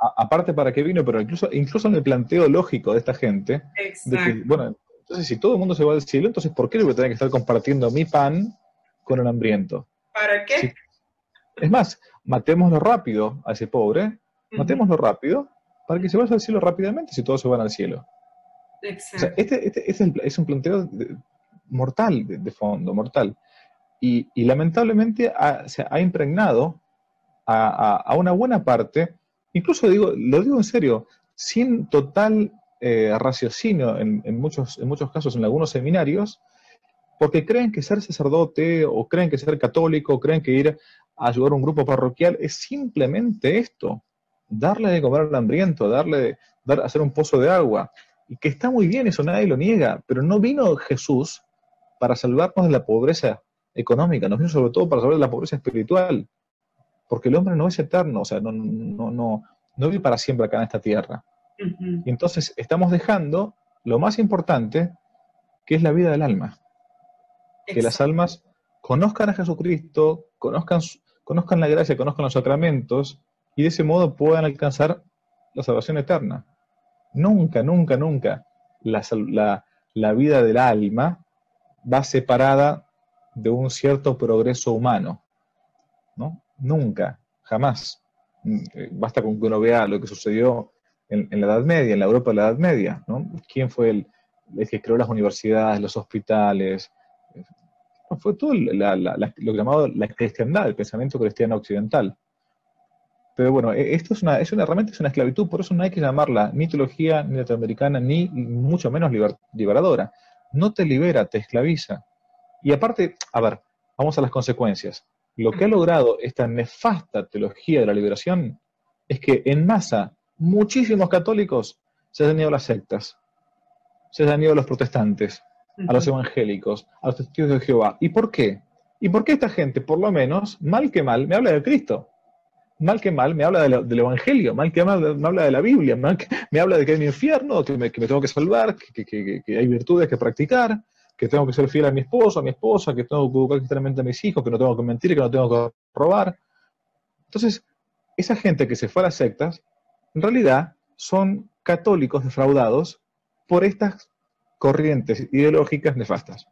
a, aparte para qué vino, pero incluso, incluso en el planteo lógico de esta gente, de que, bueno, entonces si todo el mundo se va al cielo, entonces ¿por qué yo voy a tener que estar compartiendo mi pan con el hambriento? ¿Para qué? Si, es más, matémoslo rápido a ese pobre, uh-huh. matémoslo rápido, para que se vaya al cielo rápidamente si todos se van al cielo. Exacto. O sea, este, este, este es, el, es un planteo de, mortal, de, de fondo, mortal. Y, y lamentablemente ha, se ha impregnado a, a, a una buena parte, incluso digo, lo digo en serio, sin total eh, raciocinio en, en, muchos, en muchos casos, en algunos seminarios, porque creen que ser sacerdote, o creen que ser católico, o creen que ir a ayudar a un grupo parroquial es simplemente esto, darle de comer al hambriento, darle, dar, hacer un pozo de agua, y que está muy bien, eso nadie lo niega, pero no vino Jesús para salvarnos de la pobreza económica, nos vino sobre todo para salvar de la pobreza espiritual, porque el hombre no es eterno, o sea, no, no, no, no vive para siempre acá en esta tierra. Uh-huh. Y entonces estamos dejando lo más importante, que es la vida del alma. Exacto. Que las almas conozcan a Jesucristo, conozcan, conozcan la gracia, conozcan los sacramentos, y de ese modo puedan alcanzar la salvación eterna. Nunca, nunca, nunca la, la, la vida del alma va separada de un cierto progreso humano, ¿no? Nunca, jamás. Basta con que uno vea lo que sucedió en, en la Edad Media, en la Europa de la Edad Media, ¿no? ¿Quién fue el, el que creó las universidades, los hospitales? Fue todo la, la, la, lo llamado la cristiandad, el pensamiento cristiano occidental. Pero bueno, esto es una, es una herramienta, es una esclavitud, por eso no hay que llamarla ni teología ni latinoamericana, ni mucho menos liber, liberadora. No te libera, te esclaviza. Y aparte, a ver, vamos a las consecuencias. Lo que ha logrado esta nefasta teología de la liberación es que en masa muchísimos católicos se han ido a las sectas, se han ido a los protestantes, a los evangélicos, a los testigos de Jehová. ¿Y por qué? ¿Y por qué esta gente, por lo menos, mal que mal, me habla de Cristo? Mal que mal, me habla de la, del Evangelio, mal que mal, me habla de la Biblia, mal que, me habla de que hay un infierno, que me, que me tengo que salvar, que, que, que, que hay virtudes que practicar, que tengo que ser fiel a mi esposo, a mi esposa, que tengo que educar cristianamente a mis hijos, que no tengo que mentir, que no tengo que robar. Entonces, esa gente que se fue a las sectas, en realidad son católicos defraudados por estas corrientes ideológicas nefastas.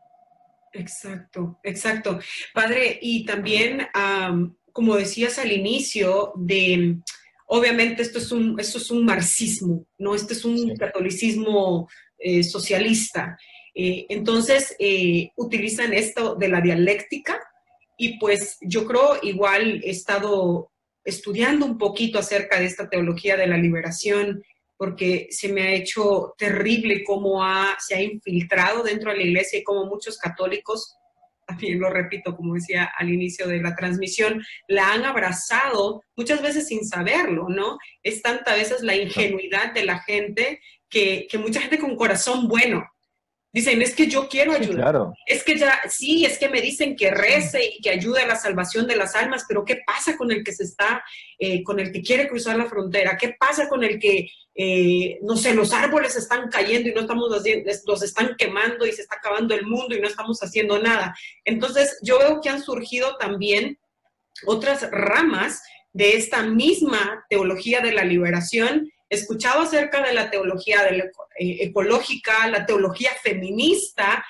Exacto, exacto. Padre, y también, um, como decías al inicio, de obviamente esto es un, esto es un marxismo, ¿no? Este es un sí. catolicismo eh, socialista. Eh, entonces, eh, utilizan esto de la dialéctica y pues yo creo igual he estado estudiando un poquito acerca de esta teología de la liberación porque se me ha hecho terrible cómo ha, se ha infiltrado dentro de la iglesia y cómo muchos católicos, también lo repito, como decía al inicio de la transmisión, la han abrazado muchas veces sin saberlo, ¿no? Es tanta veces la ingenuidad de la gente que, que mucha gente con corazón bueno dicen, es que yo quiero ayudar. Sí, claro. Es que ya, sí, es que me dicen que rece y que ayude a la salvación de las almas, pero ¿qué pasa con el que se está, eh, con el que quiere cruzar la frontera? ¿Qué pasa con el que, eh, no sé, los árboles están cayendo y no estamos haciendo, los están quemando y se está acabando el mundo y no estamos haciendo nada? Entonces, yo veo que han surgido también otras ramas de esta misma teología de la liberación. He escuchado acerca de la teología de la, eh, ecológica, la teología feminista,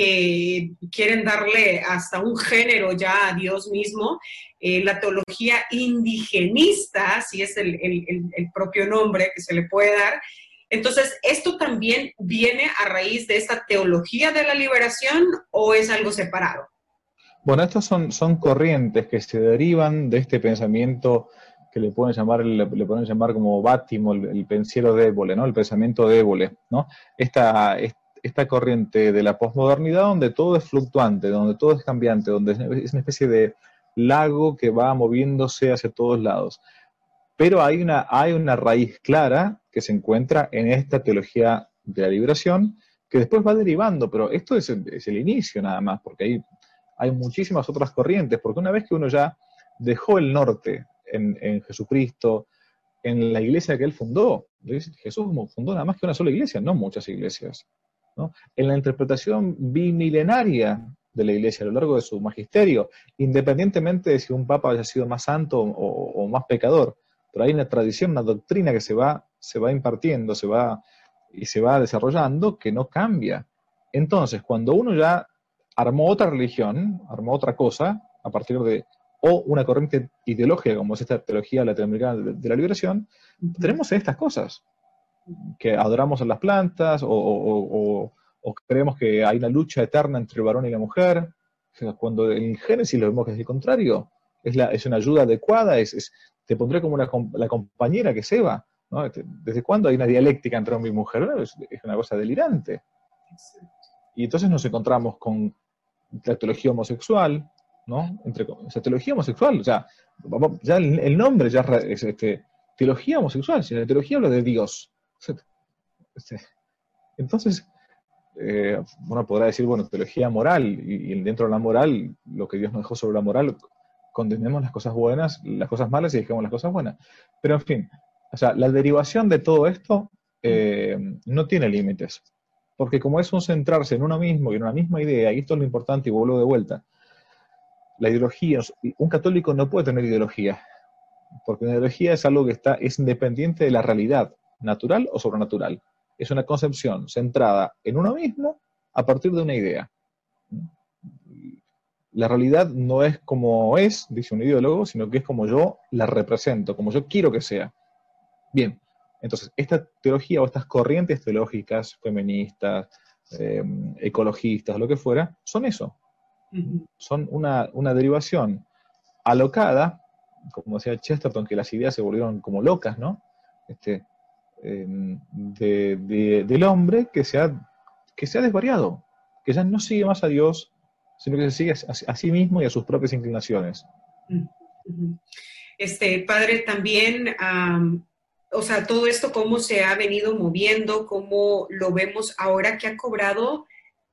que quieren darle hasta un género ya a Dios mismo, eh, la teología indigenista, si es el, el, el propio nombre que se le puede dar. Entonces, ¿esto también viene a raíz de esta teología de la liberación o es algo separado? Bueno, estos son, son corrientes que se derivan de este pensamiento que le pueden llamar, le, le pueden llamar como Bátimo, el, el pensiero d'Ébole, ¿no? El pensamiento d'Ébole, ¿no? Esta, esta corriente de la posmodernidad donde todo es fluctuante, donde todo es cambiante, donde es una especie de lago que va moviéndose hacia todos lados. Pero hay una, hay una raíz clara que se encuentra en esta teología de la liberación, que después va derivando, pero esto es el, es el inicio nada más, porque hay, hay muchísimas otras corrientes, porque una vez que uno ya dejó el norte, En, en Jesucristo, en la iglesia que él fundó. Jesús fundó nada más que una sola iglesia, no muchas iglesias, ¿no? En la interpretación bimilenaria de la iglesia a lo largo de su magisterio, independientemente de si un papa haya sido más santo o, o más pecador, pero hay una tradición, una doctrina que se va, se va impartiendo, se va, y se va desarrollando que no cambia. Entonces, cuando uno ya armó otra religión, armó otra cosa, a partir de, o una corriente ideológica, como es esta teología latinoamericana de, de la liberación, uh-huh. tenemos estas cosas, que adoramos a las plantas, o, o, o, o creemos que hay una lucha eterna entre el varón y la mujer, cuando en Génesis lo vemos que es el contrario, es, la, es una ayuda adecuada, es, es, te pondré como una, la compañera que se va, ¿no? ¿Desde cuándo hay una dialéctica entre hombre y mujer? ¿No? Es, es una cosa delirante. Y entonces nos encontramos con la teología homosexual, ¿no? Entre, o sea, teología homosexual, o sea, ya el, el nombre ya es este, teología homosexual, si la teología habla de Dios. Entonces, eh, uno podrá decir, bueno, teología moral, y, y dentro de la moral, lo que Dios nos dejó sobre la moral, condenemos las cosas buenas, las cosas malas y dejemos las cosas buenas. Pero en fin, o sea, la derivación de todo esto eh, no tiene límites. Porque como es un centrarse en uno mismo y en una misma idea, y esto es lo importante, y vuelvo de vuelta, la ideología, un católico no puede tener ideología, porque una ideología es algo que está, es independiente de la realidad, natural o sobrenatural. Es una concepción centrada en uno mismo a partir de una idea. La realidad no es como es, dice un ideólogo, sino que es como yo la represento, como yo quiero que sea. Bien. Entonces, esta teología o estas corrientes teológicas, feministas, eh, ecologistas, lo que fuera, son eso. Uh-huh. Son una, una derivación alocada, como decía Chesterton, que las ideas se volvieron como locas, ¿no? Este, eh, de, de, del hombre que se, ha, que se ha desvariado, que ya no sigue más a Dios, sino que se sigue a, a sí mismo y a sus propias inclinaciones. Uh-huh. Este, padre, también... Um... O sea, todo esto, cómo se ha venido moviendo, cómo lo vemos ahora que ha cobrado,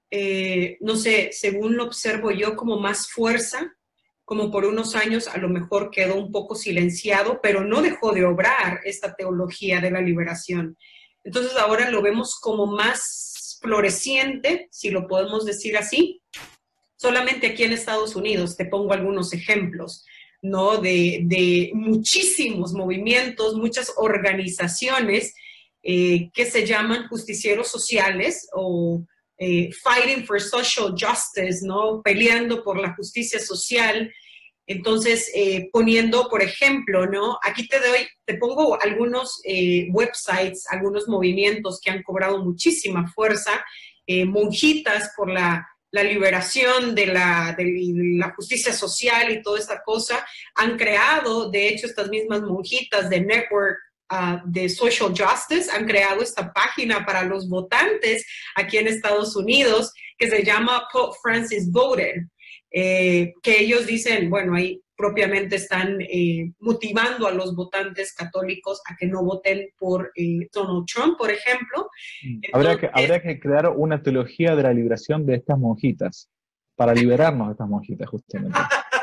eh, no sé, según lo observo yo, como más fuerza, como por unos años a lo mejor quedó un poco silenciado, pero no dejó de obrar esta teología de la liberación. Entonces ahora lo vemos como más floreciente, si lo podemos decir así, solamente aquí en Estados Unidos. Te pongo algunos ejemplos, ¿no? De, de muchísimos movimientos, muchas organizaciones eh, que se llaman justicieros sociales o eh, fighting for social justice, ¿no? Peleando por la justicia social. Entonces, eh, poniendo, por ejemplo, ¿no? Aquí te doy, te pongo algunos eh, websites, algunos movimientos que han cobrado muchísima fuerza, eh, monjitas por la la liberación de la, de la justicia social y toda esta cosa, han creado, de hecho, estas mismas monjitas de Network uh, de Social Justice, han creado esta página para los votantes aquí en Estados Unidos, que se llama Pope Francis Voted, eh, que ellos dicen, bueno, ahí propiamente están eh, motivando a los votantes católicos a que no voten por eh, Donald Trump, por ejemplo. Entonces, habría, que, habría que crear una teología de la liberación de estas monjitas, para liberarnos de estas monjitas, justamente.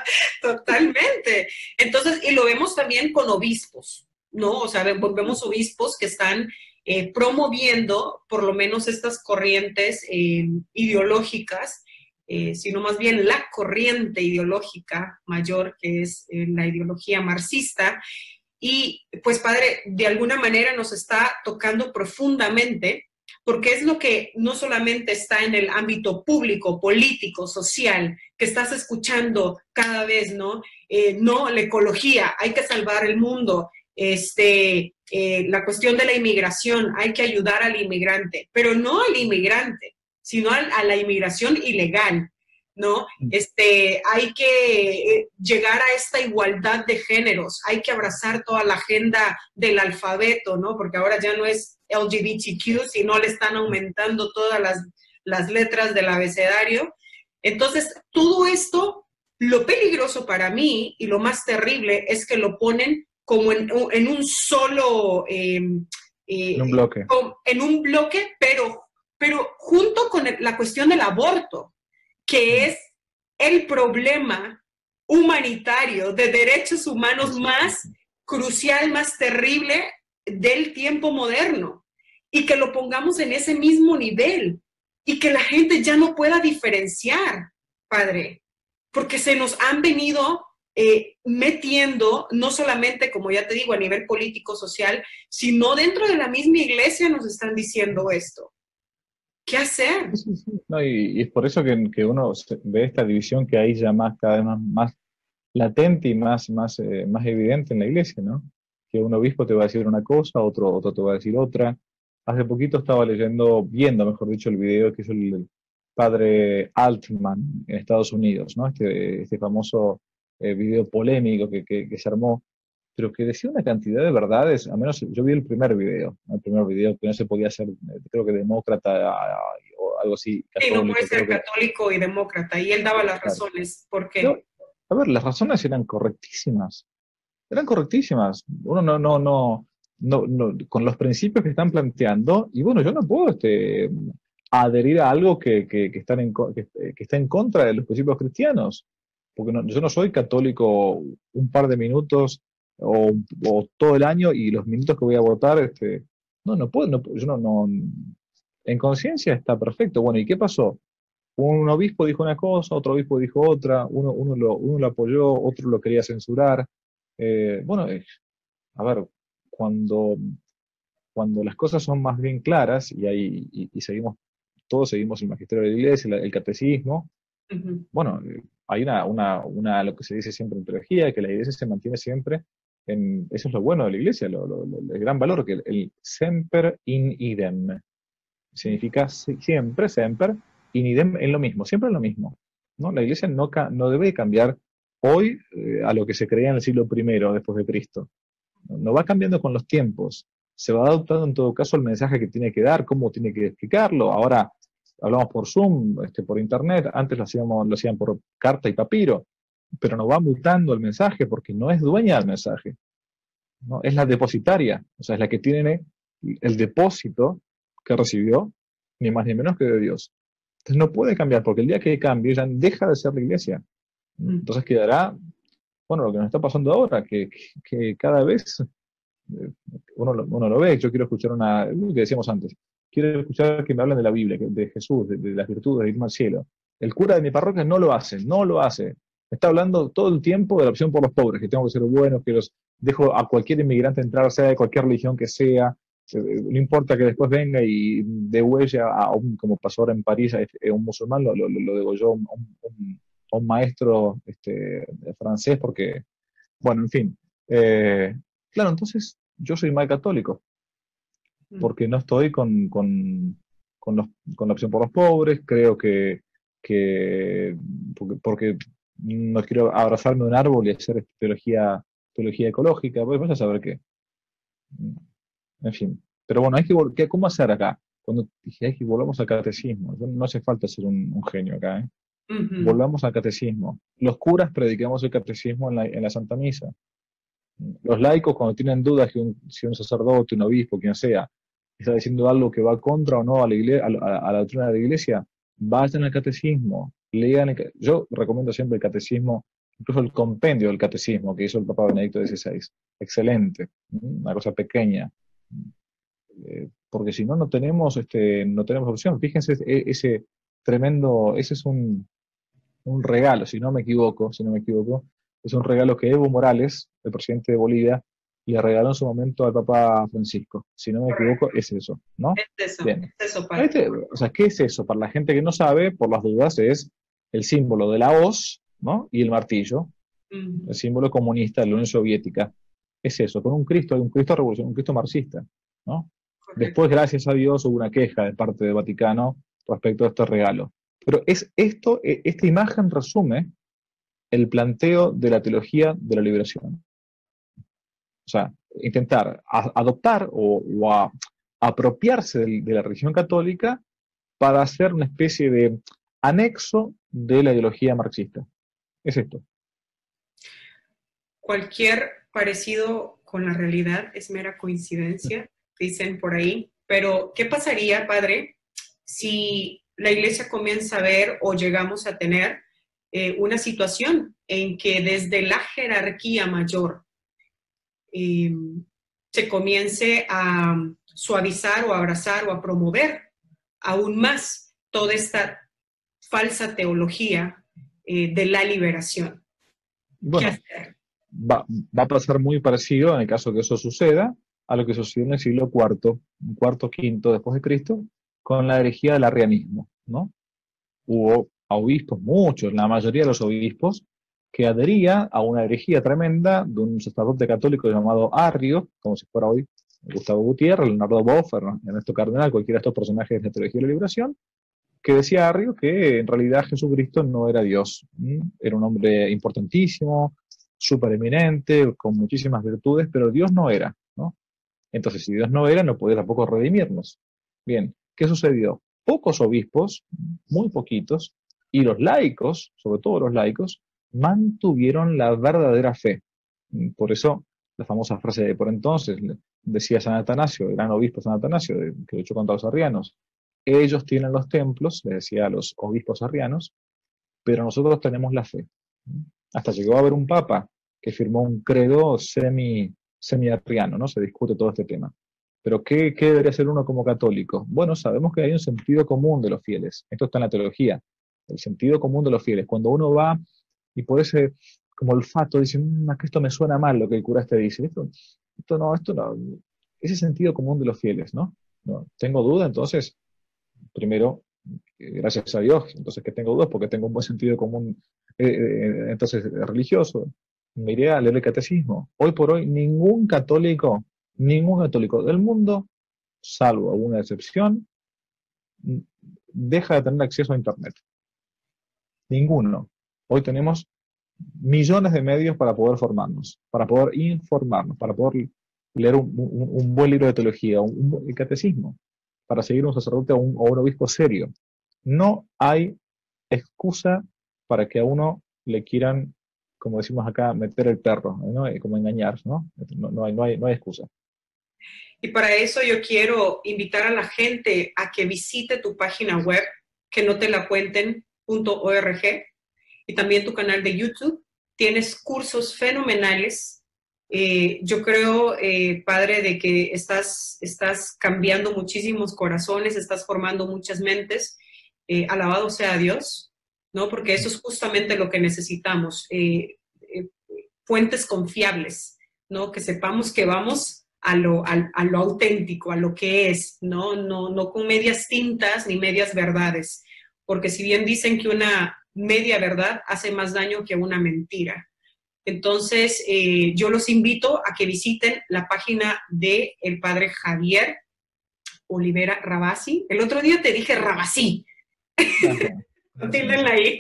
Totalmente. Entonces, y lo vemos también con obispos, ¿no? O sea, vemos obispos que están eh, promoviendo por lo menos estas corrientes eh, ideológicas, Eh, sino más bien la corriente ideológica mayor, que es eh, la ideología marxista. Y pues, padre, de alguna manera nos está tocando profundamente, porque es lo que no solamente está en el ámbito público, político, social, que estás escuchando cada vez, ¿no? Eh, no, la ecología, hay que salvar el mundo, este, eh, la cuestión de la inmigración, hay que ayudar al inmigrante, pero no al inmigrante, sino a, a la inmigración ilegal, ¿no? Este, hay que llegar a esta igualdad de géneros, hay que abrazar toda la agenda del alfabeto, ¿no? Porque ahora ya no es L G B T Q, sino le están aumentando todas las, las letras del abecedario. Entonces, todo esto, lo peligroso para mí y lo más terrible es que lo ponen como en, en un solo... Eh, eh, en un bloque. En un bloque, pero pero junto con la cuestión del aborto, que es el problema humanitario de derechos humanos más crucial, más terrible del tiempo moderno, y que lo pongamos en ese mismo nivel, y que la gente ya no pueda diferenciar, padre, porque se nos han venido eh, metiendo, no solamente, como ya te digo, a nivel político, social, sino dentro de la misma iglesia nos están diciendo esto. ¿Qué hacer? Sí, sí. No, y, y es por eso que, que uno se- ve esta división que hay ya más, cada vez más, más latente y más, más, eh, más evidente en la iglesia, ¿no? Que un obispo te va a decir una cosa, otro, otro te va a decir otra. Hace poquito estaba leyendo, viendo, mejor dicho, el video que hizo el, el padre Altman en Estados Unidos, ¿no? Este, este famoso eh, video polémico que, que, que se armó, pero que decía una cantidad de verdades, al menos yo vi el primer video, ¿no? El primer video que no se podía ser, eh, creo que demócrata ah, o algo así, Sí, no puede católico, ser creo que... católico y demócrata, y él daba las Claro. razones. ¿Por Pero, qué? a ver, las razones eran correctísimas, eran correctísimas. Uno no, no, no, no, no, con los principios que están planteando, y bueno, yo no puedo este, adherir a algo que, que, que, están en, co- que, que está en contra de los principios cristianos, porque no- yo no soy católico un par de minutos o, o todo el año y los minutos que voy a votar, este, no, no puedo, no, yo no, no, en conciencia está perfecto. Bueno, ¿y qué pasó? Un obispo dijo una cosa, otro obispo dijo otra, uno, uno, lo, uno lo apoyó, otro lo quería censurar. Eh, bueno, eh, a ver, cuando, cuando las cosas son más bien claras y, hay, y, y seguimos, todos seguimos el magisterio de la iglesia, el, el catecismo, Ujú. bueno, eh, hay una, una, una, lo que se dice siempre en teología, que la iglesia se mantiene siempre en, eso es lo bueno de la iglesia, lo, lo- lo- el gran valor, que el, el semper in idem, significa si- siempre, semper, in idem en lo mismo, siempre en lo mismo, ¿no? La iglesia no, ca- no debe cambiar hoy eh, a lo que se creía en el siglo primero después de Cristo. No no va cambiando con los tiempos. Se va adoptando en todo caso el mensaje que tiene que dar, cómo tiene que explicarlo. Ahora hablamos por Zoom, este, por Internet, antes lo hacíamos, lo hacían por carta y papiro, pero no va mutando el mensaje porque no es dueña del mensaje, ¿no? Es la depositaria, o sea, es la que tiene el depósito que recibió, ni más ni menos que de Dios. Entonces no puede cambiar, porque el día que cambie ya deja de ser la iglesia. Entonces quedará, bueno, lo que nos está pasando ahora, que, que, que cada vez eh, uno, lo, uno lo ve. Yo quiero escuchar una, lo que decíamos antes, quiero escuchar que me hablen de la Biblia, que- de Jesús, de, de las virtudes, de irme al cielo. El cura de mi parroquia no lo hace, no lo hace. Me está hablando todo el tiempo de la opción por los pobres, que tengo que ser bueno, que los dejo a cualquier inmigrante entrar, sea de cualquier religión que sea. Eh, No importa que después venga y degüelle a, a un, como pasó ahora en París, a este- a un musulmán, lo, lo, lo degolló a un, un- a un maestro este, francés, porque, bueno, en fin. Eh, claro, entonces yo soy mal católico, porque no estoy con, con, con, los- con la opción por los pobres, creo que, que porque, porque no quiero abrazarme a un árbol y hacer teología, teología ecológica, pues vaya a saber qué. En fin. Pero bueno, hay que, vol- ¿qué- ¿cómo hacer acá? Cuando dije, hay que volvamos al catecismo, no no hace falta ser un, un genio acá, ¿eh? Ujú. Volvamos al catecismo. Los curas predicamos el catecismo en la, en la Santa Misa. Los laicos, cuando tienen dudas que un, si un sacerdote, un obispo, quien sea, está diciendo algo que va contra o no a la, igle- a, la, a la doctrina de la iglesia, vayan al catecismo, lean el ca- yo recomiendo siempre el catecismo, incluso el compendio del catecismo que hizo el Papa Benedicto dieciséis. Excelente, ¿m? Una cosa pequeña. Eh, porque si no, no tenemos, este, no tenemos opción. Fíjense e- ese tremendo, ese es un, un regalo, si no me equivoco, si no me equivoco, es un regalo que Evo Morales, el presidente de Bolivia, le regaló en su momento al Papa Francisco. Si no me equivoco, es eso, ¿no? Es eso, Bien. es eso, padre. Este, o sea, ¿qué es eso? Para la gente que no sabe, por las dudas, es el símbolo de la hoz, ¿no? Y el martillo, Ujú. el símbolo comunista de la Unión Soviética. Es eso, con un Cristo, un Cristo revolucionario, un Cristo marxista, ¿no? Correcto. Después, gracias a Dios, hubo una queja de parte del Vaticano respecto a este regalo. Pero es esto, e- esta imagen resume el planteo de la teología de la liberación. O sea, intentar a- adoptar o, o a- apropiarse del- de la religión católica para hacer una especie de anexo de la ideología marxista. Es esto. Cualquier parecido con la realidad es mera coincidencia, dicen por ahí. Pero, ¿qué pasaría, padre, si la iglesia comienza a ver o llegamos a tener eh, una situación en que desde la jerarquía mayor eh, se comience a suavizar o a abrazar o a promover aún más toda esta falsa teología eh, de la liberación? Bueno, va, va a pasar muy parecido en el caso que eso suceda a lo que sucedió en el siglo cuarto, cuarto, quinto después de Cristo, con la herejía del arrianismo, ¿no? Hubo obispos, muchos, la mayoría de los obispos, que adhería a una herejía tremenda de un sacerdote católico llamado Arrio, como si fuera hoy Gustavo Gutiérrez, Leonardo Boff, Ernesto Cardenal, cualquiera de estos personajes de la teología de la liberación, que decía Arrio que en realidad Jesucristo no era Dios, ¿sí? Era un hombre importantísimo, súper eminente, con muchísimas virtudes, pero Dios no era, ¿no? Entonces, si Dios no era, no podía tampoco redimirnos. Bien, ¿qué sucedió? Pocos obispos, muy poquitos, y los laicos, sobre todo los laicos, mantuvieron la verdadera fe. Por eso, la famosa frase de por entonces, decía San Atanasio, el gran obispo San Atanasio, que luchó contra los arrianos, ellos tienen los templos, le decía a los obispos arrianos, pero nosotros tenemos la fe. Hasta llegó a haber un papa que firmó un credo semi, semi-arriano, ¿no? Se discute todo este tema. Pero ¿qué, ¿qué debería ser uno como católico? Bueno, sabemos que hay un sentido común de los fieles. Esto está en la teología. El sentido común de los fieles. Cuando uno va y por ese como olfato dice, mmm, que esto me suena mal lo que el cura este dice. Esto, esto no, esto no. Ese sentido común de los fieles, ¿no? No tengo duda, entonces, primero, gracias a Dios, entonces que tengo dudas porque tengo un buen sentido común, eh, eh, entonces, religioso. Me iré a leer el catecismo. Hoy por hoy, ningún católico, ningún católico del mundo, salvo alguna excepción, deja de tener acceso a Internet. Ninguno. Hoy tenemos millones de medios para poder formarnos, para poder informarnos, para poder leer un, un, un buen libro de teología, un, un el catecismo, para seguir un sacerdote o un, o un obispo serio. No hay excusa para que a uno le quieran, como decimos acá, meter el perro, ¿no? Como engañar, ¿no? No, no, hay, no, hay, no hay excusa. Y para eso yo quiero invitar a la gente a que visite tu página web, que no te la cuenten punto org, y también tu canal de YouTube. Tienes cursos fenomenales. Eh, yo creo, eh, Padre, de que estás, estás cambiando muchísimos corazones, estás formando muchas mentes. Eh, alabado sea Dios, ¿no? Porque eso es justamente lo que necesitamos. Eh, eh, fuentes confiables, ¿no? Que sepamos que vamos a lo, a, a lo auténtico, a lo que es, ¿no? No, no con medias tintas ni medias verdades. Porque si bien dicen que una media verdad hace más daño que una mentira. Entonces, eh, yo los invito a que visiten la página del padre Javier Olivera Rabasi. El otro día te dije Rabasi. Tílenla ahí.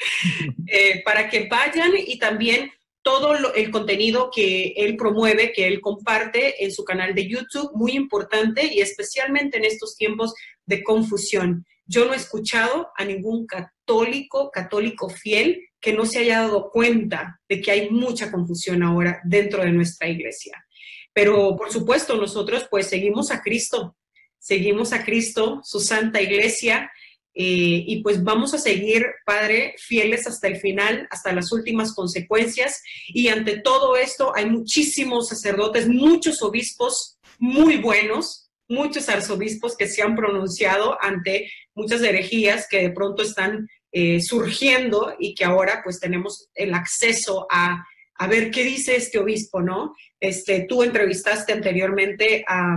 eh, para que vayan y también todo lo, el contenido que él promueve, que él comparte en su canal de YouTube, muy importante y especialmente en estos tiempos de confusión. Yo no he escuchado a ningún católico, católico fiel, que no se haya dado cuenta de que hay mucha confusión ahora dentro de nuestra iglesia. Pero, por supuesto, nosotros pues seguimos a Cristo, seguimos a Cristo, su santa iglesia, eh, y pues vamos a seguir, Padre, fieles hasta el final, hasta las últimas consecuencias. Y ante todo esto hay muchísimos sacerdotes, muchos obispos muy buenos, muchos arzobispos que se han pronunciado ante muchas herejías que de pronto están eh, surgiendo y que ahora pues tenemos el acceso a, a ver qué dice este obispo, ¿no? Este, tú entrevistaste anteriormente a,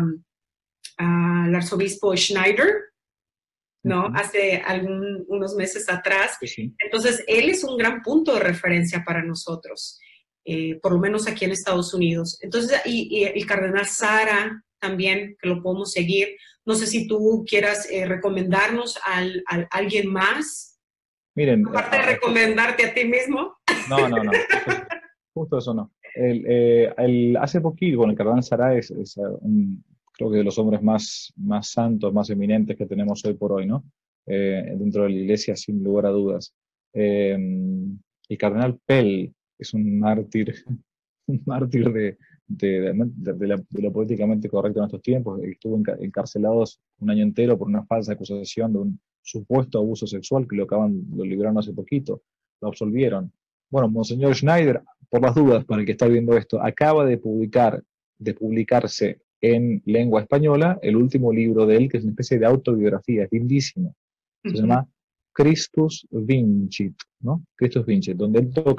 a, al arzobispo Schneider, ¿no? Uh-huh. Hace algún, unos meses atrás. Sí, sí. Entonces, él es un gran punto de referencia para nosotros, eh, por lo menos aquí en Estados Unidos. Entonces, y, y el cardenal Sara también, que lo podemos seguir. No sé si tú quieras eh, recomendarnos al, al, a alguien más. Miren. Aparte de recomendarte a ti mismo. No, no, no. Justo eso no. El, eh, el, hace poquito, bueno, el cardenal Sara es, es un, creo que de los hombres más, más santos, más eminentes que tenemos hoy por hoy, ¿no? Eh, dentro de la iglesia, sin lugar a dudas. Eh, el cardenal Pell es un mártir, un mártir de, de, de, de, de, la, de lo políticamente correcto en estos tiempos. Estuvo encarcelado un año entero por una falsa acusación de un supuesto abuso sexual que lo acaban, lo liberaron hace poquito, lo absolvieron. Bueno, Monseñor Schneider, por las dudas, para el que está viendo esto, acaba de publicar, de publicarse en lengua española el último libro de él, que es una especie de autobiografía, es lindísimo. Se uh-huh. llama Christus Vincit, ¿no? Christus Vincit, donde él toca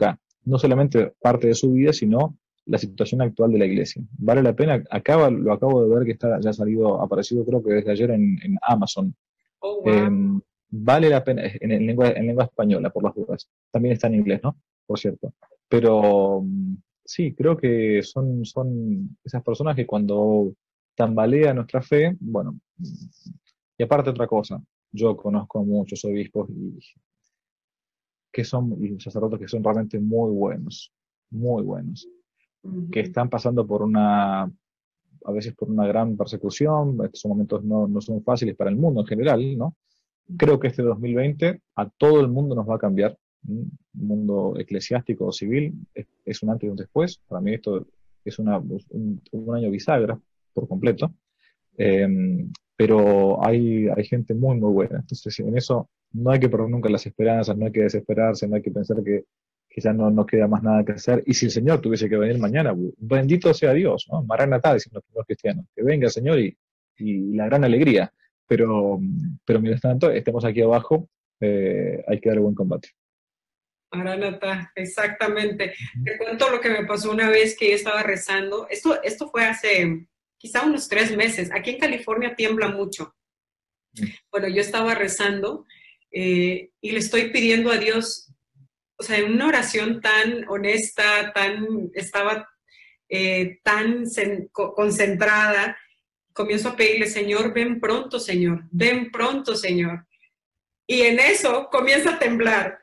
no solamente parte de su vida, sino la situación actual de la iglesia. Vale la pena, acaba, lo acabo de ver que está ya ha salido, aparecido creo que desde ayer en, en Amazon. Oh, wow. Eh, vale la pena, en, en, lengua, en lengua española, por las dudas. También está en inglés, ¿no? Por cierto. Pero sí, creo que son, son esas personas que cuando tambalea nuestra fe, bueno, y aparte otra cosa, yo conozco a muchos obispos y que son, y sacerdotes que son realmente muy buenos, muy buenos, uh-huh. que están pasando por una, a veces por una gran persecución, estos momentos no, no son fáciles para el mundo en general, ¿no? Creo que este dos mil veinte a todo el mundo nos va a cambiar, el mundo eclesiástico o civil, es, es un antes y un después, para mí esto es una, un, un año bisagra por completo, eh, pero hay, hay gente muy muy buena, entonces en eso no hay que perder nunca las esperanzas, no hay que desesperarse, no hay que pensar que, que ya no, no queda más nada que hacer, y si el Señor tuviese que venir mañana, bendito sea Dios, ¿no? Maranatá, dicen los primeros cristianos, que venga Señor y, y la gran alegría, pero, pero mientras tanto, estemos aquí abajo, eh, hay que dar buen combate. Maranatá, exactamente. Te cuento lo que me pasó una vez que yo estaba rezando, esto, esto fue hace quizá unos tres meses, aquí en California tiembla mucho. Bueno, yo estaba rezando eh, y le estoy pidiendo a Dios, o sea, en una oración tan honesta, tan, estaba eh, tan sen, co, concentrada, comienzo a pedirle, Señor, ven pronto, Señor, ven pronto, Señor. Y en eso comienza a temblar.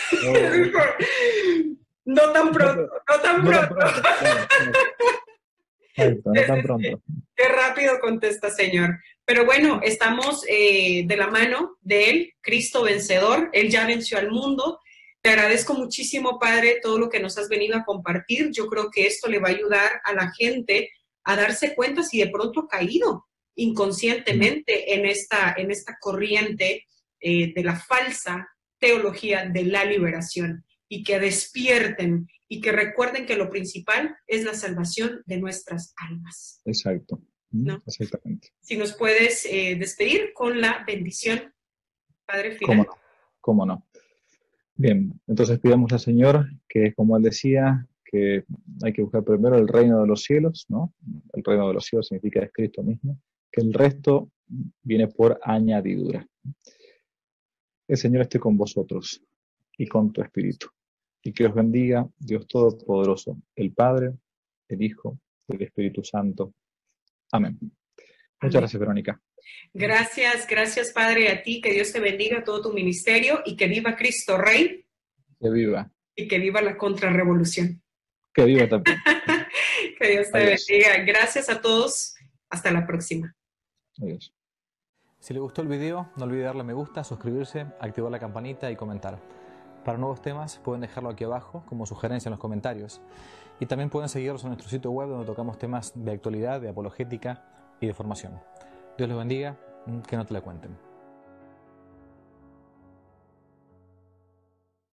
Oh. No tan pronto, no tan no pronto. Tan pronto. Claro, claro. Exacto, no tan pronto. Qué rápido contesta, Señor. Pero bueno, estamos eh, de la mano de Él, Cristo vencedor. Él ya venció al mundo. Te agradezco muchísimo, Padre, todo lo que nos has venido a compartir. Yo creo que esto le va a ayudar a la gente a darse cuenta si de pronto ha caído inconscientemente en esta, en esta corriente eh, de la falsa teología de la liberación, y que despierten y que recuerden que lo principal es la salvación de nuestras almas. Exacto. ¿No? Exactamente. Si nos puedes eh, despedir con la bendición, Padre final. ¿Cómo no? ¿Cómo no? Bien, entonces pidamos al Señor que, como Él decía, que hay que buscar primero el reino de los cielos, ¿no? El reino de los cielos significa es Cristo mismo, que el resto viene por añadidura. El Señor esté con vosotros y con tu espíritu. Y que os bendiga Dios Todopoderoso, el Padre, el Hijo, el Espíritu Santo. Amén. Muchas Amén. Gracias, Verónica. Gracias, gracias, Padre, a ti. Que Dios te bendiga todo tu ministerio y que viva Cristo Rey. Que viva. Y que viva la contrarrevolución. Que viva también. Que Dios te Adiós. bendiga. Gracias a todos. Hasta la próxima. Adiós. Si les gustó el video, no olviden darle me gusta, suscribirse, activar la campanita y comentar. Para nuevos temas pueden dejarlo aquí abajo como sugerencia en los comentarios. Y también pueden seguirnos en nuestro sitio web donde tocamos temas de actualidad, de apologética y de formación. Dios los bendiga, que no te la cuenten.